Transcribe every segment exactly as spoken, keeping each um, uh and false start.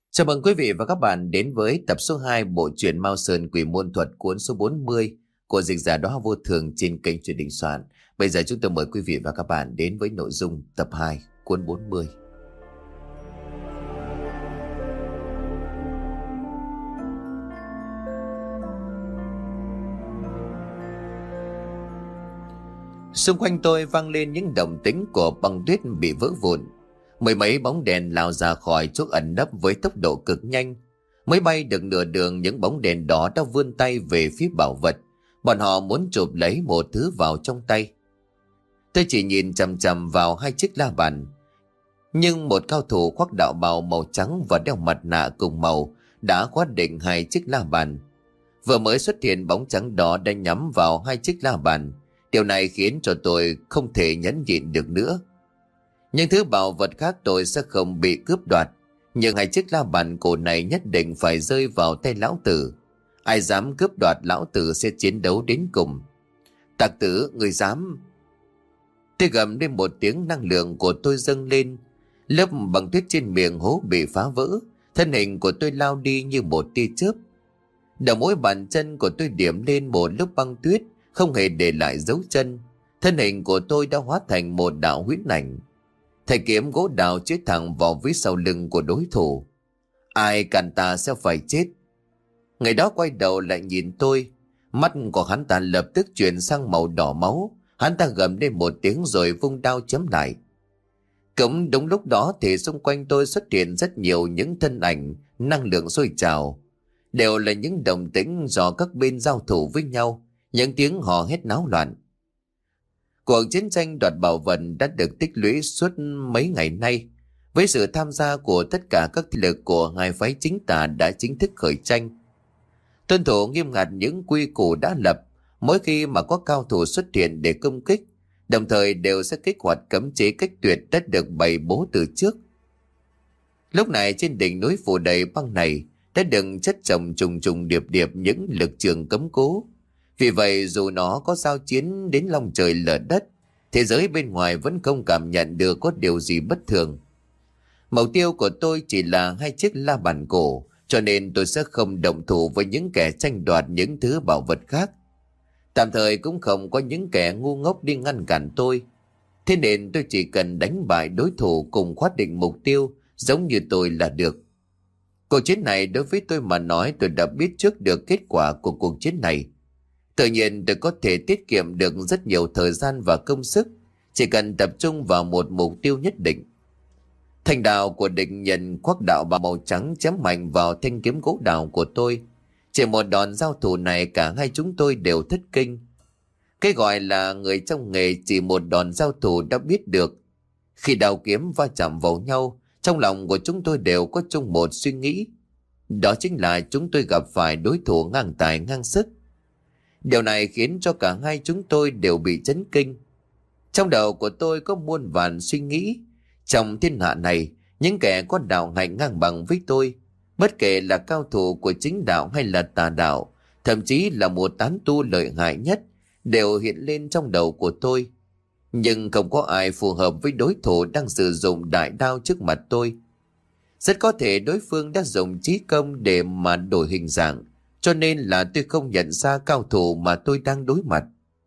Chào mừng quý vị và các bạn đến với tập số hai bộ truyện Mao Sơn Quỷ Môn Thuật cuốn số bốn mươi của dịch giả Đóa Vô Thường trên kênh Truyện Đình Soạn. Bây giờ chúng tôi mời quý vị và các bạn đến với nội dung tập hai cuốn bốn mươi. Xung quanh tôi vang lên những động tĩnh của băng tuyết bị vỡ vụn. Mười mấy bóng đèn lao ra khỏi chỗ ẩn nấp với tốc độ cực nhanh. Mới bay được nửa đường, những bóng đèn đó đã vươn tay về phía bảo vật. Bọn họ muốn chụp lấy một thứ vào trong tay. Tôi chỉ nhìn chằm chằm vào hai chiếc la bàn. Nhưng một cao thủ khoác đạo bào màu trắng và đeo mặt nạ cùng màu đã khóa định hai chiếc la bàn. Vừa mới xuất hiện, bóng trắng đó đã nhắm vào hai chiếc la bàn. Điều này khiến cho tôi không thể nhẫn nhịn được nữa. Những thứ bảo vật khác tôi sẽ không bị cướp đoạt, nhưng hai chiếc la bàn cổ này nhất định phải rơi vào tay lão tử. Ai dám cướp đoạt, lão tử sẽ chiến đấu đến cùng. Tặc tử, người dám! Tôi gầm lên một tiếng, năng lượng của tôi dâng lên. Lớp băng tuyết trên miệng hố bị phá vỡ, thân hình của tôi lao đi như một tia chớp. Đầu mỗi bàn chân của tôi điểm lên một lớp băng tuyết, không hề để lại dấu chân. Thân hình của tôi đã hóa thành một đạo huyễn ảnh. Thầy kiếm gỗ đào chĩa thẳng vào phía sau lưng của đối thủ. Ai cản ta sẽ phải chết. Người đó quay đầu lại nhìn tôi. Mắt của hắn ta lập tức chuyển sang màu đỏ máu. Hắn ta gầm lên một tiếng rồi vung đao chém lại. Cũng đúng lúc đó thì xung quanh tôi xuất hiện rất nhiều những thân ảnh, năng lượng sôi trào. Đều là những đồng tĩnh do các bên giao thủ với nhau. Những tiếng hò hét náo loạn. Cuộc chiến tranh đoạt bảo vật đã được tích lũy suốt mấy ngày nay. Với sự tham gia của tất cả các thế lực của hai phái chính tà đã chính thức khởi tranh. Tuân thủ nghiêm ngặt những quy củ đã lập. Mỗi khi mà có cao thủ xuất hiện để công kích, đồng thời đều sẽ kích hoạt cấm chế cách tuyệt đã được bày bố từ trước. Lúc này trên đỉnh núi phủ đầy băng này đã đựng chất chồng trùng trùng điệp điệp những lực trường cấm cố. Vì vậy dù nó có giao chiến đến long trời lở đất, thế giới bên ngoài vẫn không cảm nhận được có điều gì bất thường. Mục tiêu của tôi chỉ là hai chiếc la bàn cổ, cho nên tôi sẽ không động thủ với những kẻ tranh đoạt những thứ bảo vật khác. Tạm thời cũng không có những kẻ ngu ngốc đi ngăn cản tôi. Thế nên tôi chỉ cần đánh bại đối thủ cùng khoát định mục tiêu giống như tôi là được. Cuộc chiến này đối với tôi mà nói, tôi đã biết trước được kết quả của cuộc chiến này. Tự nhiên tôi có thể tiết kiệm được rất nhiều thời gian và công sức, chỉ cần tập trung vào một mục tiêu nhất định. Thanh đao của địch nhân khoác đạo bào màu trắng chém mạnh vào thanh kiếm gỗ đào của tôi. Chỉ một đòn giao thủ này cả hai chúng tôi đều thất kinh. Cái gọi là người trong nghề chỉ một đòn giao thủ đã biết được. Khi đao kiếm va chạm vào nhau, trong lòng của chúng tôi đều có chung một suy nghĩ. Đó chính là chúng tôi gặp phải đối thủ ngang tài ngang sức. Điều này khiến cho cả hai chúng tôi đều bị chấn kinh. Trong đầu của tôi có muôn vàn suy nghĩ. Trong thiên hạ này, những kẻ có đạo hạnh ngang bằng với tôi, bất kể là cao thủ của chính đạo hay là tà đạo, thậm chí là một tán tu lợi hại nhất, đều hiện lên trong đầu của tôi. Nhưng không có ai phù hợp với đối thủ đang sử dụng đại đao trước mặt tôi. Rất có thể đối phương đã dùng trí công để mà đổi hình dạng, cho nên là tôi không nhận ra cao thủ mà tôi đang đối mặt.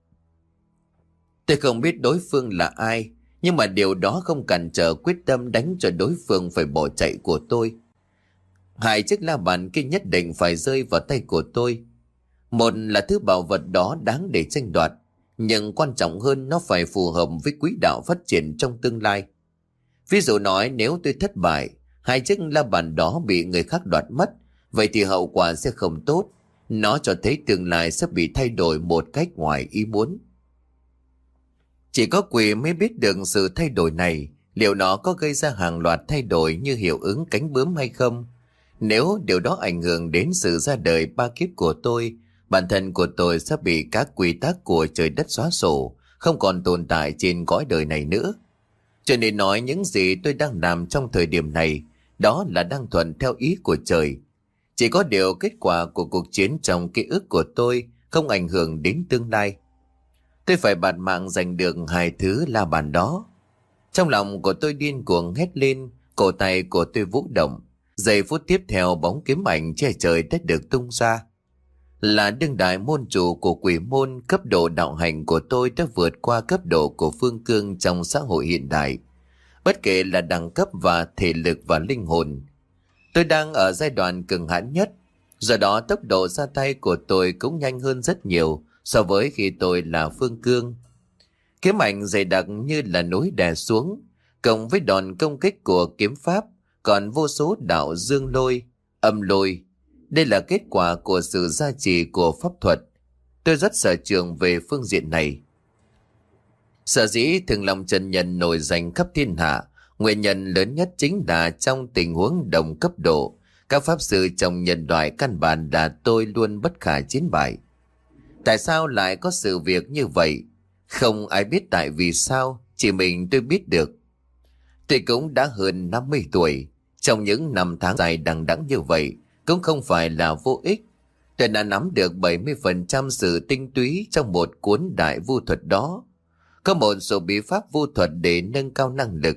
Tôi không biết đối phương là ai, nhưng mà điều đó không cản trở quyết tâm đánh cho đối phương phải bỏ chạy của tôi. Hai chiếc la bàn kia nhất định phải rơi vào tay của tôi. Một là thứ bảo vật đó đáng để tranh đoạt, nhưng quan trọng hơn nó phải phù hợp với quỹ đạo phát triển trong tương lai. Ví dụ nói nếu tôi thất bại, hai chiếc la bàn đó bị người khác đoạt mất, vậy thì hậu quả sẽ không tốt. Nó cho thấy tương lai sẽ bị thay đổi một cách ngoài ý muốn. Chỉ có quỷ mới biết được sự thay đổi này, liệu nó có gây ra hàng loạt thay đổi như hiệu ứng cánh bướm hay không. Nếu điều đó ảnh hưởng đến sự ra đời ba kiếp của tôi, bản thân của tôi sẽ bị các quy tắc của trời đất xóa sổ, không còn tồn tại trên cõi đời này nữa. Cho nên nói những gì tôi đang làm trong thời điểm này, đó là đang thuận theo ý của trời. Chỉ có điều kết quả của cuộc chiến trong ký ức của tôi không ảnh hưởng đến tương lai. Tôi phải bạt mạng giành được hai thứ la bàn đó. Trong lòng của tôi điên cuồng hét lên, cổ tay của tôi vũ động. Giây phút tiếp theo, bóng kiếm ảnh che trời đã được tung ra. Là đương đại môn chủ của quỷ môn, cấp độ đạo hành của tôi đã vượt qua cấp độ của Phương Cương trong xã hội hiện đại. Bất kể là đẳng cấp và thể lực và linh hồn, tôi đang ở giai đoạn cường hãn nhất. Do đó tốc độ ra tay của tôi cũng nhanh hơn rất nhiều so với khi tôi là Phương Cương. Kiếm ảnh dày đặc như là núi đè xuống, cộng với đòn công kích của kiếm pháp, còn vô số đạo dương lôi, âm lôi. Đây là kết quả của sự gia trì của pháp thuật. Tôi rất sở trường về phương diện này. Sở dĩ Thường Long chân nhân nổi danh khắp thiên hạ, nguyên nhân lớn nhất chính là trong tình huống đồng cấp độ, các pháp sư trong nhân loại căn bản là tôi luôn bất khả chiến bại. Tại sao lại có sự việc như vậy? Không ai biết tại vì sao, chỉ mình tôi biết được. Tôi cũng đã hơn năm mươi tuổi, trong những năm tháng dài đằng đẵng như vậy cũng không phải là vô ích. Tôi đã nắm được bảy mươi phần trăm sự tinh túy trong một cuốn đại vu thuật đó. Có một số bí pháp vu thuật để nâng cao năng lực.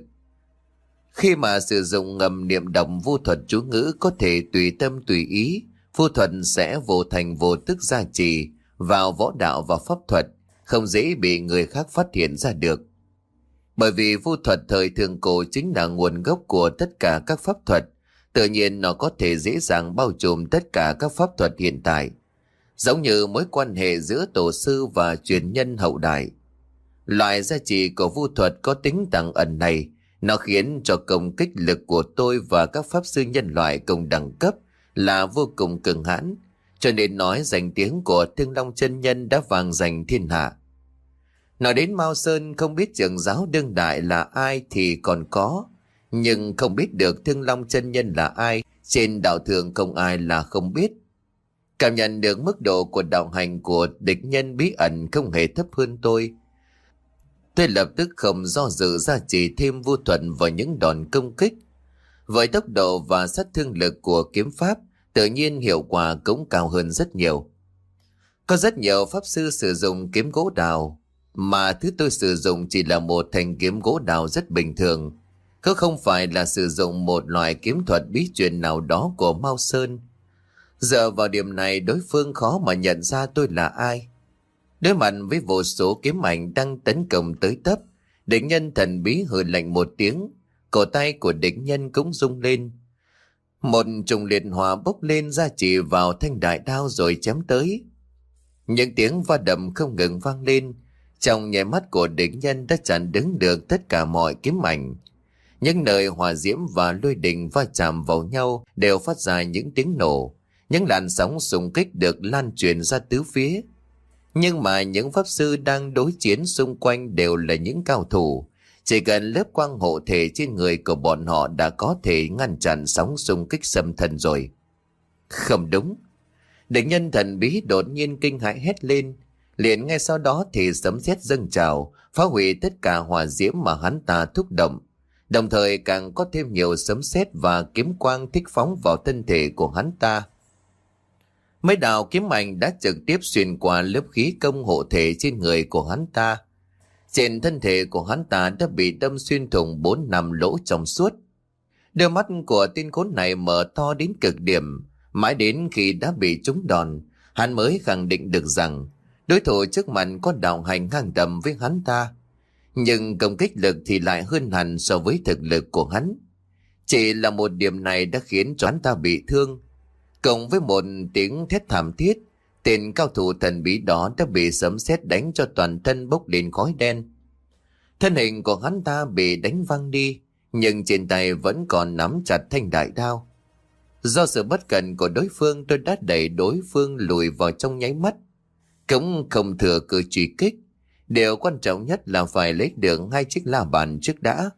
Khi mà sử dụng ngầm niệm đọc vu thuật chú ngữ có thể tùy tâm tùy ý, vu thuật sẽ vô thành vô tức gia trì vào võ đạo và pháp thuật, không dễ bị người khác phát hiện ra được. Bởi vì vu thuật thời thượng cổ chính là nguồn gốc của tất cả các pháp thuật, tự nhiên nó có thể dễ dàng bao trùm tất cả các pháp thuật hiện tại, giống như mối quan hệ giữa tổ sư và truyền nhân hậu đại. Loại gia trì của vu thuật có tính tàng ẩn này, nó khiến cho công kích lực của tôi và các pháp sư nhân loại cùng đẳng cấp là vô cùng cường hãn, cho nên nói danh tiếng của Thương Long chân nhân đã vang danh thiên hạ. Nói đến Mao Sơn, không biết trưởng giáo đương đại là ai thì còn có, nhưng không biết được Thương Long chân nhân là ai, trên đạo thường không ai là không biết. Cảm nhận được mức độ của đạo hành của địch nhân bí ẩn không hề thấp hơn tôi. Tôi lập tức không do dự gia trì thêm vu thuật vào những đòn công kích. Với tốc độ và sát thương lực của kiếm pháp, tự nhiên hiệu quả cũng cao hơn rất nhiều. Có rất nhiều pháp sư sử dụng kiếm gỗ đào, mà thứ tôi sử dụng chỉ là một thanh kiếm gỗ đào rất bình thường, cứ không phải là sử dụng một loại kiếm thuật bí truyền nào đó của Mao Sơn. Giờ vào điểm này đối phương khó mà nhận ra tôi là ai. Đối mặt với vô số kiếm ảnh đang tấn công tới tấp, địch nhân thần bí hừ lạnh một tiếng, cổ tay của địch nhân cũng rung lên. Một trùng liệt hỏa bốc lên ra chỉ vào thanh đại đao rồi chém tới. Những tiếng va đập không ngừng vang lên, trong nháy mắt của địch nhân đã chặn đứng được tất cả mọi kiếm ảnh. Những nơi hỏa diễm và lôi đình va chạm vào nhau đều phát ra những tiếng nổ, những làn sóng xung kích được lan truyền ra tứ phía. Nhưng mà những pháp sư đang đối chiến xung quanh đều là những cao thủ, chỉ cần lớp quang hộ thể trên người của bọn họ đã có thể ngăn chặn sóng xung kích xâm thân rồi. Không đúng. Địch nhân thần bí đột nhiên kinh hãi hét lên, liền ngay sau đó thì sấm sét dâng trào, phá hủy tất cả hỏa diễm mà hắn ta thúc động, đồng thời càng có thêm nhiều sấm sét và kiếm quang thích phóng vào thân thể của hắn ta. Mấy đạo kiếm ảnh đã trực tiếp xuyên qua lớp khí công hộ thể trên người của hắn ta. Trên thân thể của hắn ta đã bị đâm xuyên thủng bốn năm lỗ trong suốt. Đôi mắt của tên khốn này mở to đến cực điểm, mãi đến khi đã bị trúng đòn, hắn mới khẳng định được rằng đối thủ trước mặt có đạo hành ngang tầm với hắn ta, nhưng công kích lực thì lại hơn hẳn so với thực lực của hắn. Chỉ là một điểm này đã khiến cho hắn ta bị thương. Cộng với một tiếng thét thảm thiết, tên cao thủ thần bí đó đã bị sấm sét đánh cho toàn thân bốc lên khói đen. Thân hình của hắn ta bị đánh văng đi, nhưng trên tay vẫn còn nắm chặt thanh đại đao. Do sự bất cẩn của đối phương, tôi đã đẩy đối phương lùi vào trong nháy mắt. Cũng không thừa cơ truy kích. Điều quan trọng nhất là phải lấy được hai chiếc la bàn trước đã.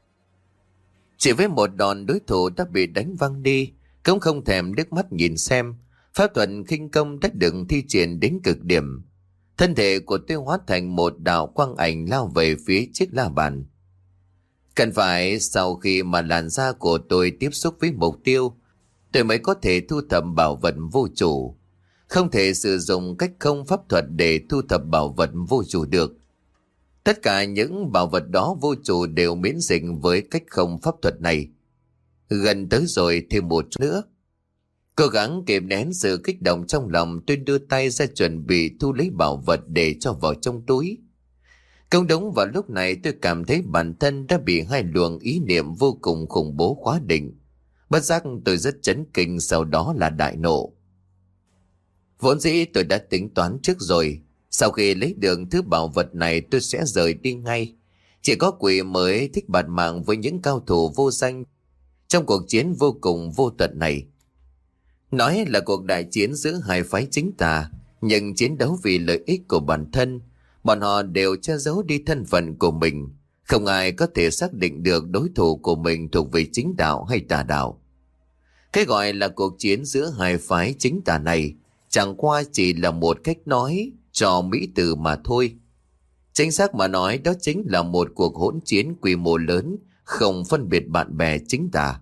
Chỉ với một đòn, đối thủ đã bị đánh văng đi, cũng không thèm liếc mắt nhìn xem. Pháp thuật khinh công đã được thi triển đến cực điểm. Thân thể của tôi hóa thành một đạo quang ảnh lao về phía chiếc la bàn. Cần phải sau khi mà làn da của tôi tiếp xúc với mục tiêu, tôi mới có thể thu thập bảo vật vô chủ. Không thể sử dụng cách không pháp thuật để thu thập bảo vật vô chủ được. Tất cả những bảo vật đó vô chủ đều miễn dịch với cách không pháp thuật này. Gần tới rồi, thêm một chút nữa. Cố gắng kìm nén sự kích động trong lòng, tôi đưa tay ra chuẩn bị thu lấy bảo vật để cho vào trong túi. Công đúng vào lúc này tôi cảm thấy bản thân đã bị hai luồng ý niệm vô cùng khủng bố khóa định. Bất giác tôi rất chấn kinh, sau đó là đại nộ. Vốn dĩ tôi đã tính toán trước rồi, sau khi lấy được thứ bảo vật này tôi sẽ rời đi ngay. Chỉ có quỷ mới thích bạt mạng với những cao thủ vô danh trong cuộc chiến vô cùng vô tận này. Nói là cuộc đại chiến giữa hai phái chính tà, nhưng chiến đấu vì lợi ích của bản thân, bọn họ đều che giấu đi thân phận của mình. Không ai có thể xác định được đối thủ của mình thuộc về chính đạo hay tà đạo. Cái gọi là cuộc chiến giữa hai phái chính tà này chẳng qua chỉ là một cách nói cho mỹ từ mà thôi. Chính xác mà nói, đó chính là một cuộc hỗn chiến quy mô lớn, không phân biệt bạn bè chính tà.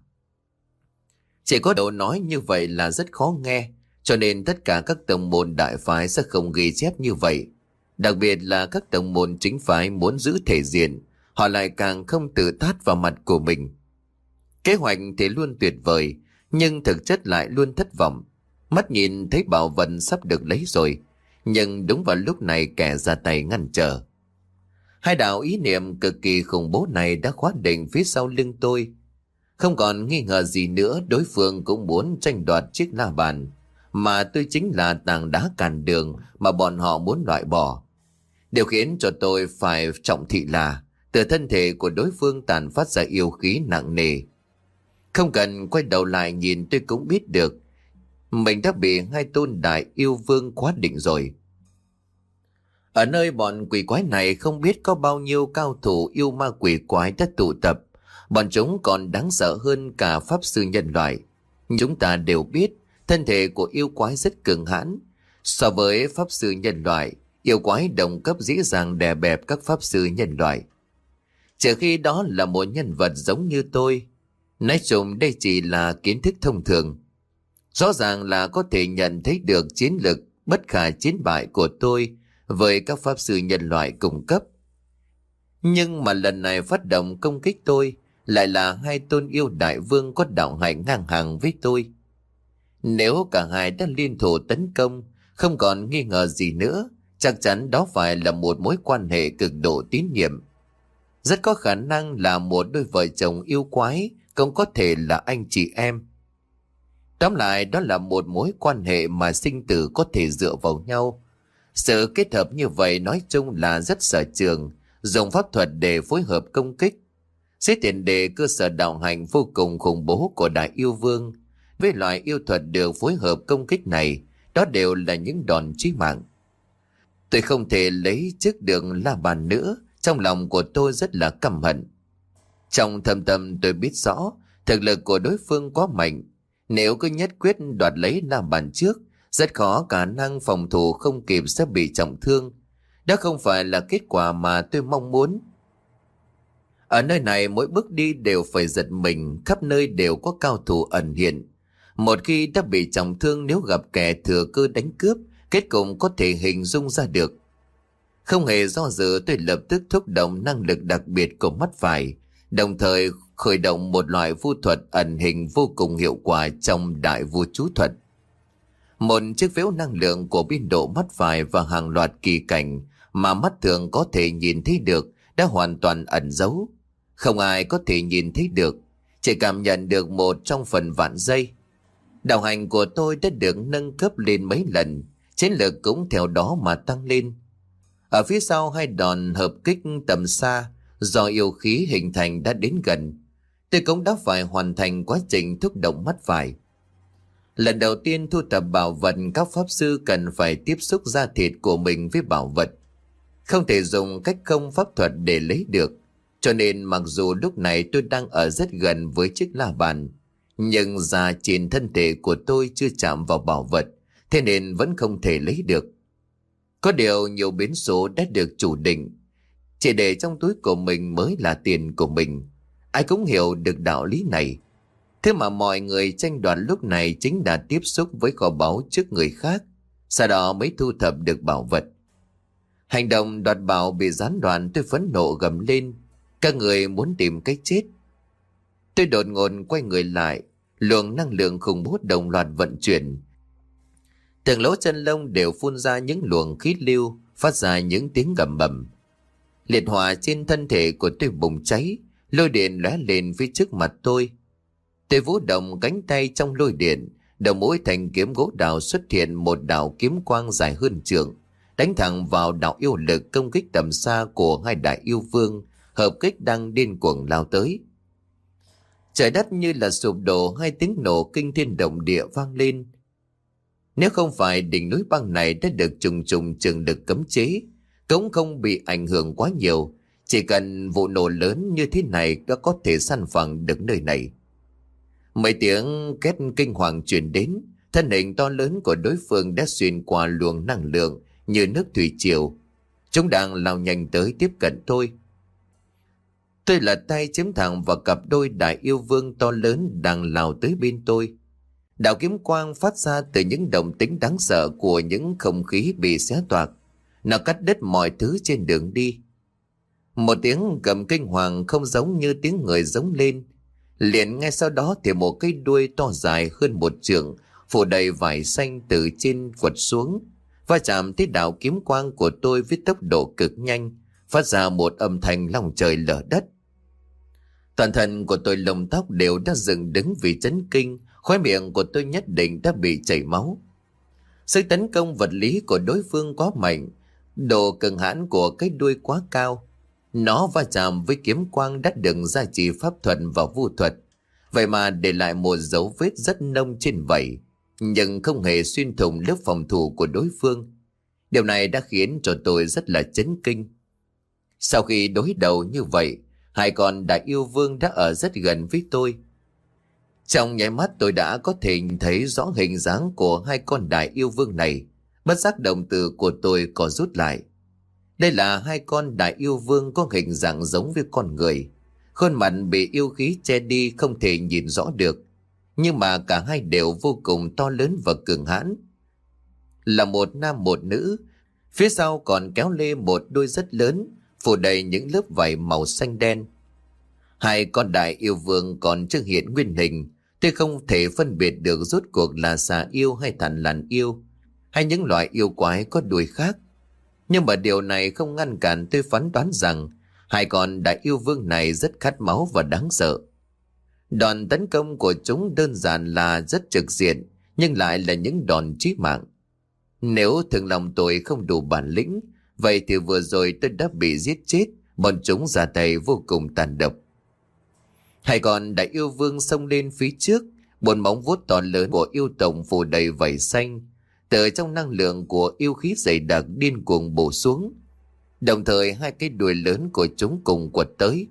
Chỉ có đầu nói như vậy là rất khó nghe, cho nên tất cả các tông môn đại phái sẽ không ghi chép như vậy. Đặc biệt là các tông môn chính phái muốn giữ thể diện, họ lại càng không tự tát vào mặt của mình. Kế hoạch thì luôn tuyệt vời, nhưng thực chất lại luôn thất vọng. Mắt nhìn thấy bảo vật sắp được lấy rồi, nhưng đúng vào lúc này kẻ ra tay ngăn trở. Hai đạo ý niệm cực kỳ khủng bố này đã khóa định phía sau lưng tôi. Không còn nghi ngờ gì nữa, đối phương cũng muốn tranh đoạt chiếc la bàn, mà tôi chính là tảng đá cản đường mà bọn họ muốn loại bỏ. Điều khiến cho tôi phải trọng thị là từ thân thể của đối phương tàn phát ra yêu khí nặng nề. Không cần quay đầu lại nhìn tôi cũng biết được mình đã bị hai tôn đại yêu vương khóa định rồi. Ở nơi bọn quỷ quái này không biết có bao nhiêu cao thủ yêu ma quỷ quái đã tụ tập. Bọn chúng còn đáng sợ hơn cả pháp sư nhân loại. Chúng ta đều biết thân thể của yêu quái rất cường hãn. So với pháp sư nhân loại, yêu quái đồng cấp dễ dàng đè bẹp các pháp sư nhân loại. Trừ khi đó là một nhân vật giống như tôi. Nói chung đây chỉ là kiến thức thông thường. Rõ ràng là có thể nhận thấy được chiến lực bất khả chiến bại của tôi với các pháp sư nhân loại cùng cấp. Nhưng mà lần này phát động công kích tôi lại là hai tôn yêu đại vương có đạo hạnh ngang hàng với tôi. Nếu cả hai đã liên thủ tấn công, không còn nghi ngờ gì nữa, chắc chắn đó phải là một mối quan hệ cực độ tín nhiệm. Rất có khả năng là một đôi vợ chồng yêu quái, cũng có thể là anh chị em. Tóm lại, đó là một mối quan hệ mà sinh tử có thể dựa vào nhau. Sự kết hợp như vậy nói chung là rất sở trường, dùng pháp thuật để phối hợp công kích. Dưới tiền đề cơ sở đạo hành vô cùng khủng bố của đại yêu vương, với loại yêu thuật được phối hợp công kích này, đó đều là những đòn chí mạng. Tôi không thể lấy trước đường la bàn nữa, trong lòng của tôi rất là căm hận. Trong thâm tâm tôi biết rõ, thực lực của đối phương quá mạnh. Nếu cứ nhất quyết đoạt lấy la bàn trước, rất khó khả năng phòng thủ không kịp sẽ bị trọng thương. Đó không phải là kết quả mà tôi mong muốn. Ở nơi này mỗi bước đi đều phải giật mình, khắp nơi đều có cao thủ ẩn hiện. Một khi đã bị trọng thương, nếu gặp kẻ thừa cơ đánh cướp, kết cục có thể hình dung ra được. Không hề do dự, tôi lập tức thúc động năng lực đặc biệt của mắt phải, đồng thời khởi động một loại vu thuật ẩn hình vô cùng hiệu quả trong đại vu chú thuật. Một chiếc phễu năng lượng của biên độ mắt phải và hàng loạt kỳ cảnh mà mắt thường có thể nhìn thấy được đã hoàn toàn ẩn giấu. Không ai có thể nhìn thấy được, chỉ cảm nhận được một trong phần vạn giây. Đạo hành của tôi đã được nâng cấp lên mấy lần, chiến lược cũng theo đó mà tăng lên. Ở phía sau hai đòn hợp kích tầm xa do yêu khí hình thành đã đến gần, tôi cũng đã phải hoàn thành quá trình thúc động mắt phải. Lần đầu tiên thu thập bảo vật, các pháp sư cần phải tiếp xúc da thịt của mình với bảo vật. Không thể dùng cách không pháp thuật để lấy được. Cho nên mặc dù lúc này tôi đang ở rất gần với chiếc la bàn, nhưng da trên thân thể của tôi chưa chạm vào bảo vật, thế nên vẫn không thể lấy được. Có điều nhiều biến số đã được chủ định, chỉ để trong túi của mình mới là tiền của mình. Ai cũng hiểu được đạo lý này. Thế mà mọi người tranh đoạt lúc này chính là tiếp xúc với kho báu trước người khác, sau đó mới thu thập được bảo vật. Hành động đoạt bảo bị gián đoạn, tôi phẫn nộ gầm lên. Các người muốn tìm cách chết. Tôi đột ngột quay người lại, luồng năng lượng khủng bố đồng loạt vận chuyển. Từng lỗ chân lông đều phun ra những luồng khí lưu, phát ra những tiếng gầm bầm. Liệt hỏa trên thân thể của tôi bùng cháy, lôi điện lóe lên phía trước mặt tôi. Tôi vũ động cánh tay trong lôi điện, đầu mũi thành kiếm gỗ đào xuất hiện một đạo kiếm quang dài hơn trượng, đánh thẳng vào đạo yêu lực công kích tầm xa của hai đại yêu vương hợp kích đang điên cuồng lao tới. Trời đất như là sụp đổ, hai tiếng nổ kinh thiên động địa vang lên. Nếu không phải đỉnh núi băng này đã được trùng trùng trường lực cấm chế, cũng không bị ảnh hưởng quá nhiều, chỉ cần vụ nổ lớn như thế này đã có thể san phẳng được nơi này. Mấy tiếng két kinh hoàng truyền đến, thân hình to lớn của đối phương đã xuyên qua luồng năng lượng như nước thủy triều. Chúng đang lao nhanh tới tiếp cận tôi. Tôi lật tay chém thẳng vào cặp đôi đại yêu vương to lớn đang lao tới bên tôi. Đạo kiếm quang phát ra từ những động tĩnh đáng sợ của những không khí bị xé toạc. Nó cắt đứt mọi thứ trên đường đi. Một tiếng gầm kinh hoàng không giống như tiếng người giống lên. Liền ngay sau đó thì một cây đuôi to dài hơn một trượng, phủ đầy vải xanh từ trên quật xuống, va chạm tới đạo kiếm quang của tôi với tốc độ cực nhanh, phát ra một âm thanh long trời lở đất. Toàn thân của tôi lông tóc đều đã dựng đứng vì chấn kinh, khóe miệng của tôi nhất định đã bị chảy máu. Sức tấn công vật lý của đối phương quá mạnh, độ cường hãn của cái đuôi quá cao. Nó va chạm với kiếm quang đã được gia trì pháp thuật và vu thuật, vậy mà để lại một dấu vết rất nông trên vảy, nhưng không hề xuyên thủng lớp phòng thủ của đối phương. Điều này đã khiến cho tôi rất là chấn kinh. Sau khi đối đầu như vậy, hai con đại yêu vương đã ở rất gần với tôi. Trong nháy mắt tôi đã có thể nhìn thấy rõ hình dáng của hai con đại yêu vương này. Bất giác động từ của tôi có rút lại. Đây là hai con đại yêu vương có hình dạng giống với con người. Khuôn mặt bị yêu khí che đi không thể nhìn rõ được. Nhưng mà cả hai đều vô cùng to lớn và cường hãn. Là một nam một nữ. Phía sau còn kéo lê một đôi rất lớn, phủ đầy những lớp vảy màu xanh đen. Hai con đại yêu vương còn chưa hiện nguyên hình. Tôi không thể phân biệt được rốt cuộc là xà yêu hay thằn lằn yêu, hay những loại yêu quái có đuôi khác. Nhưng mà điều này không ngăn cản tôi phán đoán rằng hai con đại yêu vương này rất khát máu và đáng sợ. Đòn tấn công của chúng đơn giản là rất trực diện, nhưng lại là những đòn chí mạng. Nếu thường lòng tôi không đủ bản lĩnh, vậy thì vừa rồi tôi đã bị giết chết, bọn chúng ra tay vô cùng tàn độc. Hai con đại yêu vương xông lên phía trước, bốn móng vuốt to lớn của yêu tổng phủ đầy vảy xanh, từ trong năng lượng của yêu khí dày đặc điên cuồng bổ xuống. Đồng thời hai cái đuôi lớn của chúng cùng quật tới.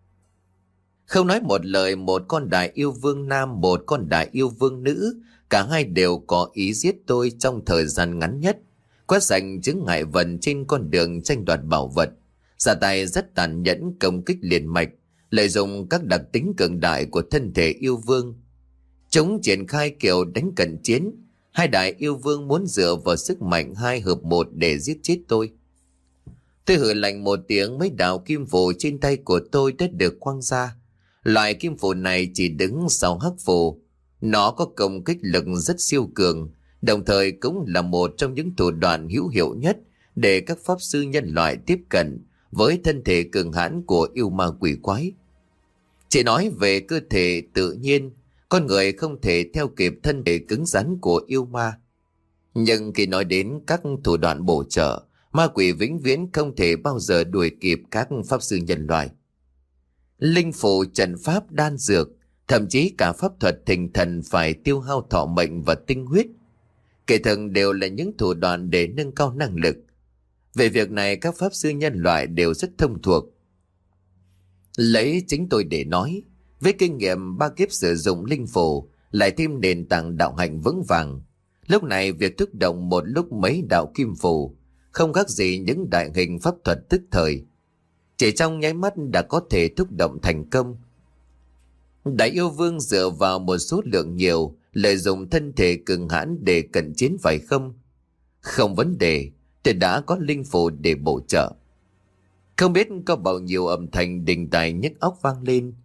Không nói một lời, một con đại yêu vương nam, một con đại yêu vương nữ, cả hai đều có ý giết tôi trong thời gian ngắn nhất, quét sạch chứng ngại vật trên con đường tranh đoạt bảo vật, ra tay rất tàn nhẫn công kích liền mạch, lợi dụng các đặc tính cường đại của thân thể yêu vương. Chúng triển khai kiểu đánh cận chiến. Hai đại yêu vương muốn dựa vào sức mạnh hai hợp một để giết chết tôi. Tôi hừ lạnh một tiếng, mấy đạo kim phù trên tay của tôi đã được quăng ra. Loại kim phù này chỉ đứng sau hắc phù. Nó có công kích lực rất siêu cường, đồng thời cũng là một trong những thủ đoạn hữu hiệu nhất để các pháp sư nhân loại tiếp cận với thân thể cường hãn của yêu ma quỷ quái. Chỉ nói về cơ thể tự nhiên, con người không thể theo kịp thân thể cứng rắn của yêu ma. Nhưng khi nói đến các thủ đoạn bổ trợ, ma quỷ vĩnh viễn không thể bao giờ đuổi kịp các pháp sư nhân loại. Linh phù, trận pháp, đan dược, thậm chí cả pháp thuật thình thần phải tiêu hao thọ mệnh và tinh huyết. Kể thần đều là những thủ đoạn để nâng cao năng lực. Về việc này các pháp sư nhân loại đều rất thông thuộc. Lấy chính tôi để nói, với kinh nghiệm ba kiếp sử dụng linh phù, lại thêm nền tảng đạo hạnh vững vàng, lúc này việc thúc động một lúc mấy đạo kim phù không khác gì những đại hình pháp thuật tức thời. Chỉ trong nháy mắt đã có thể thúc động thành công. Đại yêu vương dựa vào một số lượng nhiều, lợi dụng thân thể cường hãn để cận chiến phải không? Không vấn đề, tôi đã có linh phù để bổ trợ. Không biết có bao nhiêu âm thanh đình tài nhức óc vang lên.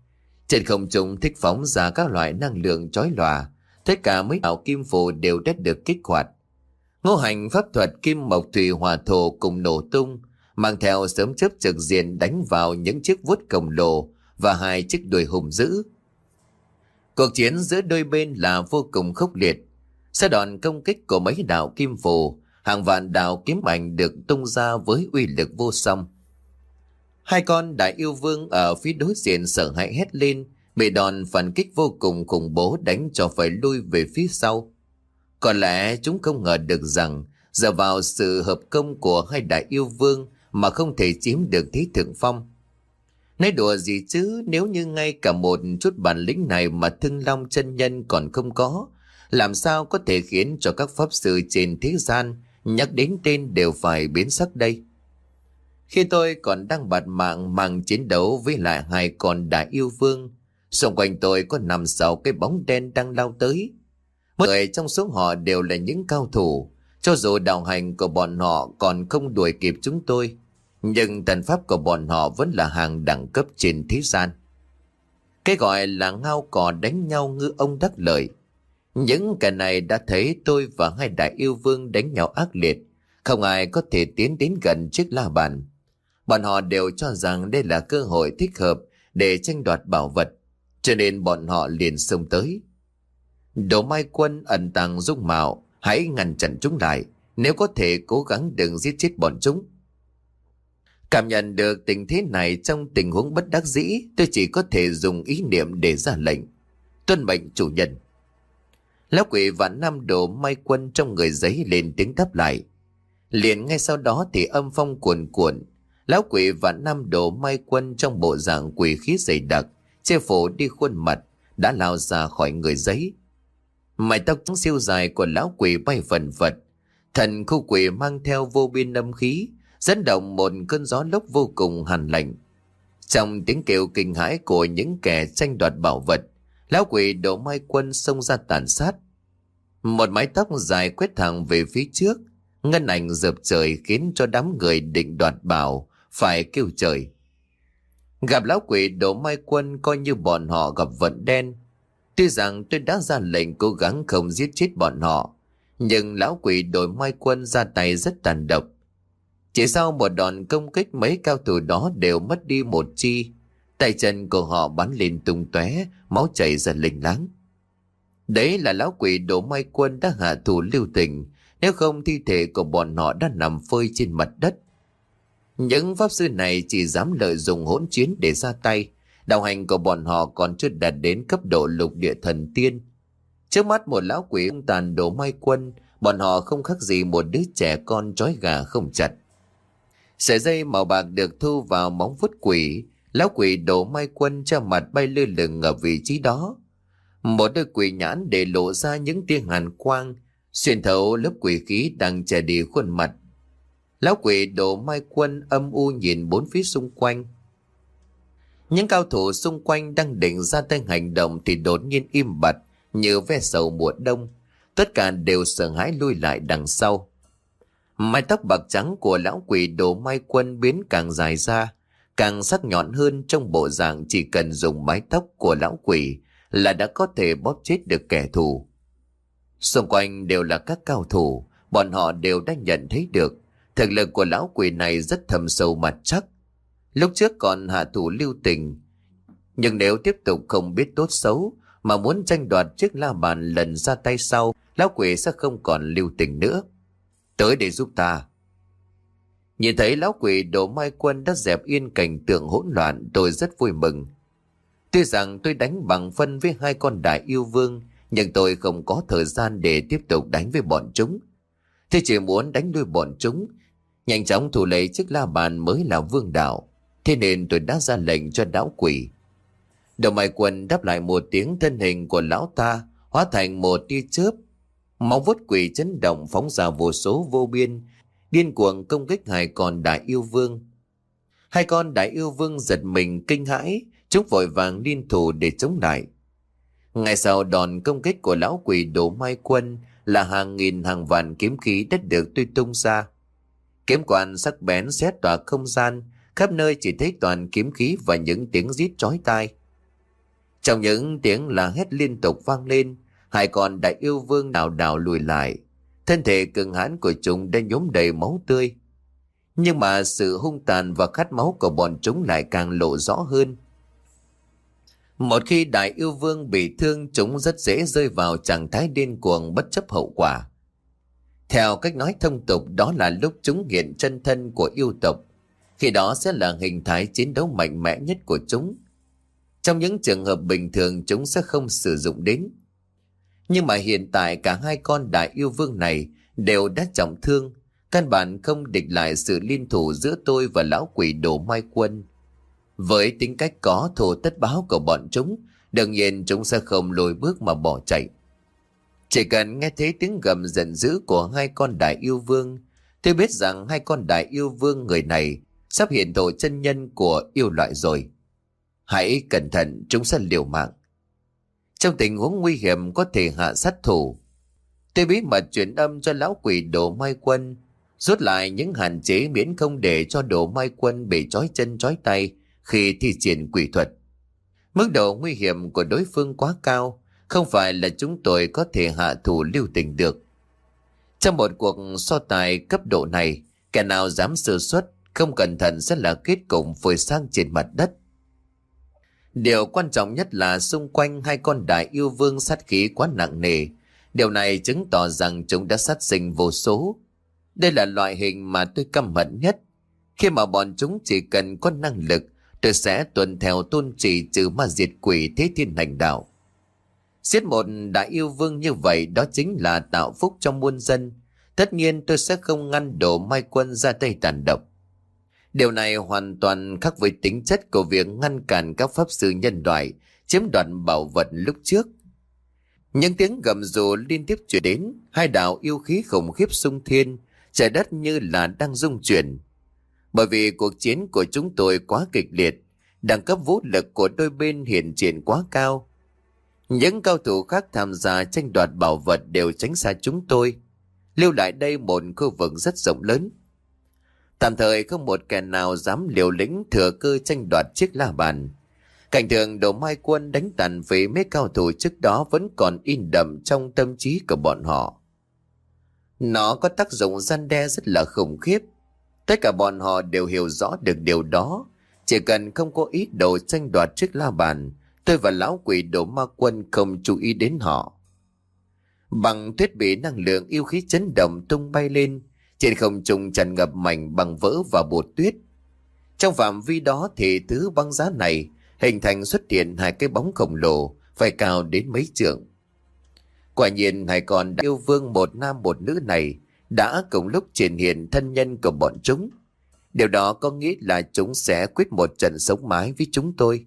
Trên không trung thích phóng ra các loại năng lượng chói lòa, tất cả mấy đạo kim phù đều đã được kích hoạt. Ngũ hành pháp thuật kim mộc thủy hỏa thổ cùng nổ tung, mang theo sớm chớp trực diện đánh vào những chiếc vuốt khổng lồ và hai chiếc đuôi hùng dữ. Cuộc chiến giữa đôi bên là vô cùng khốc liệt. Sau đòn công kích của mấy đạo kim phù, hàng vạn đạo kiếm ảnh được tung ra với uy lực vô song. Hai con đại yêu vương ở phía đối diện sợ hãi hét lên, bị đòn phản kích vô cùng khủng bố đánh cho phải lui về phía sau. Có lẽ chúng không ngờ được rằng dựa vào sự hợp công của hai đại yêu vương mà không thể chiếm được thế thượng phong. Nói đùa gì chứ, nếu như ngay cả một chút bản lĩnh này mà Thương Long chân nhân còn không có, làm sao có thể khiến cho các pháp sư trên thế gian nhắc đến tên đều phải biến sắc đây. Khi tôi còn đang bạt mạng mang chiến đấu với lại hai con đại yêu vương, xung quanh tôi có năm sáu cái bóng đen đang lao tới. Mỗi người trong số họ đều là những cao thủ, cho dù đạo hành của bọn họ còn không đuổi kịp chúng tôi, nhưng thần pháp của bọn họ vẫn là hàng đẳng cấp trên thế gian. Cái gọi là ngao cò đánh nhau ngư ông đắc lợi. Những kẻ này đã thấy tôi và hai đại yêu vương đánh nhau ác liệt, không ai có thể tiến đến gần chiếc la bàn. Bọn họ đều cho rằng đây là cơ hội thích hợp để tranh đoạt bảo vật, cho nên bọn họ liền xông tới. Đỗ Mai Quân ẩn tàng dung mạo, hãy ngăn chặn chúng lại, nếu có thể cố gắng đừng giết chết bọn chúng. Cảm nhận được tình thế này trong tình huống bất đắc dĩ, tôi chỉ có thể dùng ý niệm để ra lệnh. Tuân mệnh chủ nhân. Lão quỷ vạn năm Đỗ Mai Quân trong người giấy lên tiếng đáp lại. Liền ngay sau đó thì âm phong cuồn cuộn, lão quỷ vạn năm Đỗ Mai Quân trong bộ dạng quỷ khí dày đặc, che phủ đi khuôn mặt, đã lao ra khỏi người giấy. Mái tóc trắng siêu dài của lão quỷ bay phần phật, thần khu quỷ mang theo vô biên âm khí, dẫn động một cơn gió lốc vô cùng hàn lạnh. Trong tiếng kêu kinh hãi của những kẻ tranh đoạt bảo vật, lão quỷ Đỗ Mai Quân xông ra tàn sát. Một mái tóc dài quét thẳng về phía trước, ngân ảnh dợp trời khiến cho đám người định đoạt bảo phải kêu trời. Gặp lão quỷ Đỗ Mai Quân coi như bọn họ gặp vận đen. Tuy rằng tôi đã ra lệnh cố gắng không giết chết bọn họ, nhưng lão quỷ Đỗ Mai Quân ra tay rất tàn độc. Chỉ sau một đòn công kích, mấy cao thủ đó đều mất đi một chi, tay chân của họ bắn lên tung tóe, máu chảy ra lênh láng. Đấy là lão quỷ Đỗ Mai Quân đã hạ thủ lưu tình, nếu không thi thể của bọn họ đã nằm phơi trên mặt đất. Những pháp sư này chỉ dám lợi dụng hỗn chiến để ra tay, đạo hành của bọn họ còn chưa đạt đến cấp độ lục địa thần tiên. Trước mắt một lão quỷ hung tàn Đỗ Mai Quân, bọn họ không khác gì một đứa trẻ con trói gà không chặt. Sợi dây màu bạc được thu vào móng vuốt quỷ, lão quỷ Đỗ Mai Quân che mặt bay lơ lửng ở vị trí đó. Một đôi quỷ nhãn để lộ ra những tia hàn quang, xuyên thấu lớp quỷ khí đang che đi khuôn mặt. Lão quỷ Đỗ Mai Quân âm u nhìn bốn phía xung quanh. Những cao thủ xung quanh đang định ra tay hành động thì đột nhiên im bặt như ve sầu mùa đông. Tất cả đều sợ hãi lui lại đằng sau. Mái tóc bạc trắng của lão quỷ Đỗ Mai Quân biến càng dài ra, càng sắc nhọn hơn, trong bộ dạng chỉ cần dùng mái tóc của lão quỷ là đã có thể bóp chết được kẻ thù. Xung quanh đều là các cao thủ, bọn họ đều đã nhận thấy được thực lực của lão quỷ này rất thâm sâu mặt chắc. Lúc trước còn hạ thủ lưu tình, nhưng nếu tiếp tục không biết tốt xấu mà muốn tranh đoạt chiếc la bàn lần ra tay sau, lão quỷ sẽ không còn lưu tình nữa. Tới để giúp ta. Nhìn thấy lão quỷ Đỗ Mai Quân đã dẹp yên cảnh tượng hỗn loạn, tôi rất vui mừng. Tuy rằng tôi đánh bằng phân với hai con đại yêu vương, nhưng tôi không có thời gian để tiếp tục đánh với bọn chúng. Tôi chỉ muốn đánh đuôi bọn chúng, nhanh chóng thủ lấy chiếc la bàn mới là vương đạo. Thế nên tôi đã ra lệnh cho lão quỷ. Đỗ Mai Quân đáp lại một tiếng, thân hình của lão ta hóa thành một tia chớp. Móng vuốt quỷ chấn động phóng ra vô số vô biên, điên cuồng công kích hai con đại yêu vương. Hai con đại yêu vương giật mình kinh hãi, chúng vội vàng liên thủ để chống lại. Ngay sau đòn công kích của lão quỷ Đỗ Mai Quân là hàng nghìn hàng vạn kiếm khí đã được tôi tung ra. Kiếm quan sắc bén xé toạc không gian, khắp nơi chỉ thấy toàn kiếm khí và những tiếng rít chói tai. Trong những tiếng la hét liên tục vang lên, hai con đại yêu vương đảo đảo lùi lại. Thân thể cường hãn của chúng đã nhuốm đầy máu tươi. Nhưng mà sự hung tàn và khát máu của bọn chúng lại càng lộ rõ hơn. Một khi đại yêu vương bị thương, chúng rất dễ rơi vào trạng thái điên cuồng bất chấp hậu quả. Theo cách nói thông tục, đó là lúc chúng hiện chân thân của yêu tộc. Khi đó sẽ là hình thái chiến đấu mạnh mẽ nhất của chúng. Trong những trường hợp bình thường chúng sẽ không sử dụng đến. Nhưng mà hiện tại cả hai con đại yêu vương này đều đã trọng thương, căn bản không địch lại sự liên thủ giữa tôi và lão quỷ Đồ Mai Quân. Với tính cách có thù tất báo của bọn chúng, đương nhiên chúng sẽ không lùi bước mà bỏ chạy. Chỉ cần nghe thấy tiếng gầm giận dữ của hai con đại yêu vương, tôi biết rằng hai con đại yêu vương người này sắp hiện lộ chân nhân của yêu loại rồi. Hãy cẩn thận, chúng sẽ liều mạng. Trong tình huống nguy hiểm có thể hạ sát thủ. Tôi bí mật truyền âm cho lão quỷ Đồ Mai Quân, rút lại những hạn chế miễn không để cho Đồ Mai Quân bị trói chân trói tay khi thi triển quỷ thuật. Mức độ nguy hiểm của đối phương quá cao, không phải là chúng tôi có thể hạ thủ lưu tình được. Trong một cuộc so tài cấp độ này, kẻ nào dám sơ suất, không cẩn thận sẽ là kết cục phơi xác trên mặt đất. Điều quan trọng nhất là xung quanh hai con đại yêu vương sát khí quá nặng nề. Điều này chứng tỏ rằng chúng đã sát sinh vô số. Đây là loại hình mà tôi căm hận nhất. Khi mà bọn chúng chỉ cần có năng lực, tôi sẽ tuân theo tôn chỉ trừ ma diệt quỷ thế thiên hành đạo. Giết một đại yêu vương như vậy đó chính là tạo phúc cho muôn dân. Tất nhiên tôi sẽ không ngăn Đồ Mai Quân ra tay tàn độc. Điều này hoàn toàn khác với tính chất của việc ngăn cản các pháp sư nhân loại chiếm đoạt bảo vật lúc trước. Những tiếng gầm rú liên tiếp truyền đến, hai đạo yêu khí khủng khiếp xung thiên, trời đất như là đang rung chuyển. Bởi vì cuộc chiến của chúng tôi quá kịch liệt, đẳng cấp vũ lực của đôi bên hiện triển quá cao. Những cao thủ khác tham gia tranh đoạt bảo vật đều tránh xa chúng tôi, lưu lại đây một khu vực rất rộng lớn. Tạm thời không một kẻ nào dám liều lĩnh thừa cơ tranh đoạt chiếc la bàn. Cảnh tượng Đồ Mai Quân đánh tàn phế mấy cao thủ trước đó vẫn còn in đậm trong tâm trí của bọn họ. Nó có tác dụng răn đe rất là khủng khiếp. Tất cả bọn họ đều hiểu rõ được điều đó. Chỉ cần không có ý đồ tranh đoạt chiếc la bàn, tôi và lão quỷ Đồ Ma Quân không chú ý đến họ. Bằng tuyết bị năng lượng yêu khí chấn động tung bay lên, trên không trung tràn ngập mảnh bằng vỡ và bột tuyết. Trong phạm vi đó thì thứ băng giá này hình thành xuất hiện hai cái bóng khổng lồ phải cao đến mấy trượng. Quả nhiên hai con đại yêu vương một nam một nữ này đã cùng lúc triển hiện thân nhân của bọn chúng. Điều đó có nghĩa là chúng sẽ quyết một trận sống mái với chúng tôi.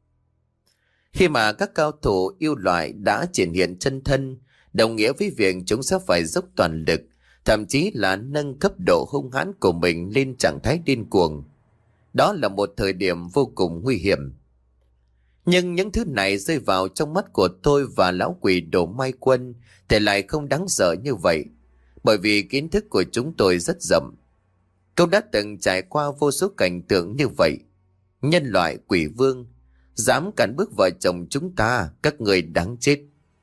Khi mà các cao thủ yêu loại đã triển hiện chân thân, đồng nghĩa với việc chúng sẽ phải dốc toàn lực, thậm chí là nâng cấp độ hung hãn của mình lên trạng thái điên cuồng. Đó là một thời điểm vô cùng nguy hiểm. Nhưng những thứ này rơi vào trong mắt của tôi và lão quỷ Đồ Mai Quân thì lại không đáng sợ như vậy, bởi vì kiến thức của chúng tôi rất rộng. Tôi đã từng trải qua vô số cảnh tượng như vậy. Nhân loại quỷ vương, dám cản bước vợ chồng chúng ta, các người đáng chết.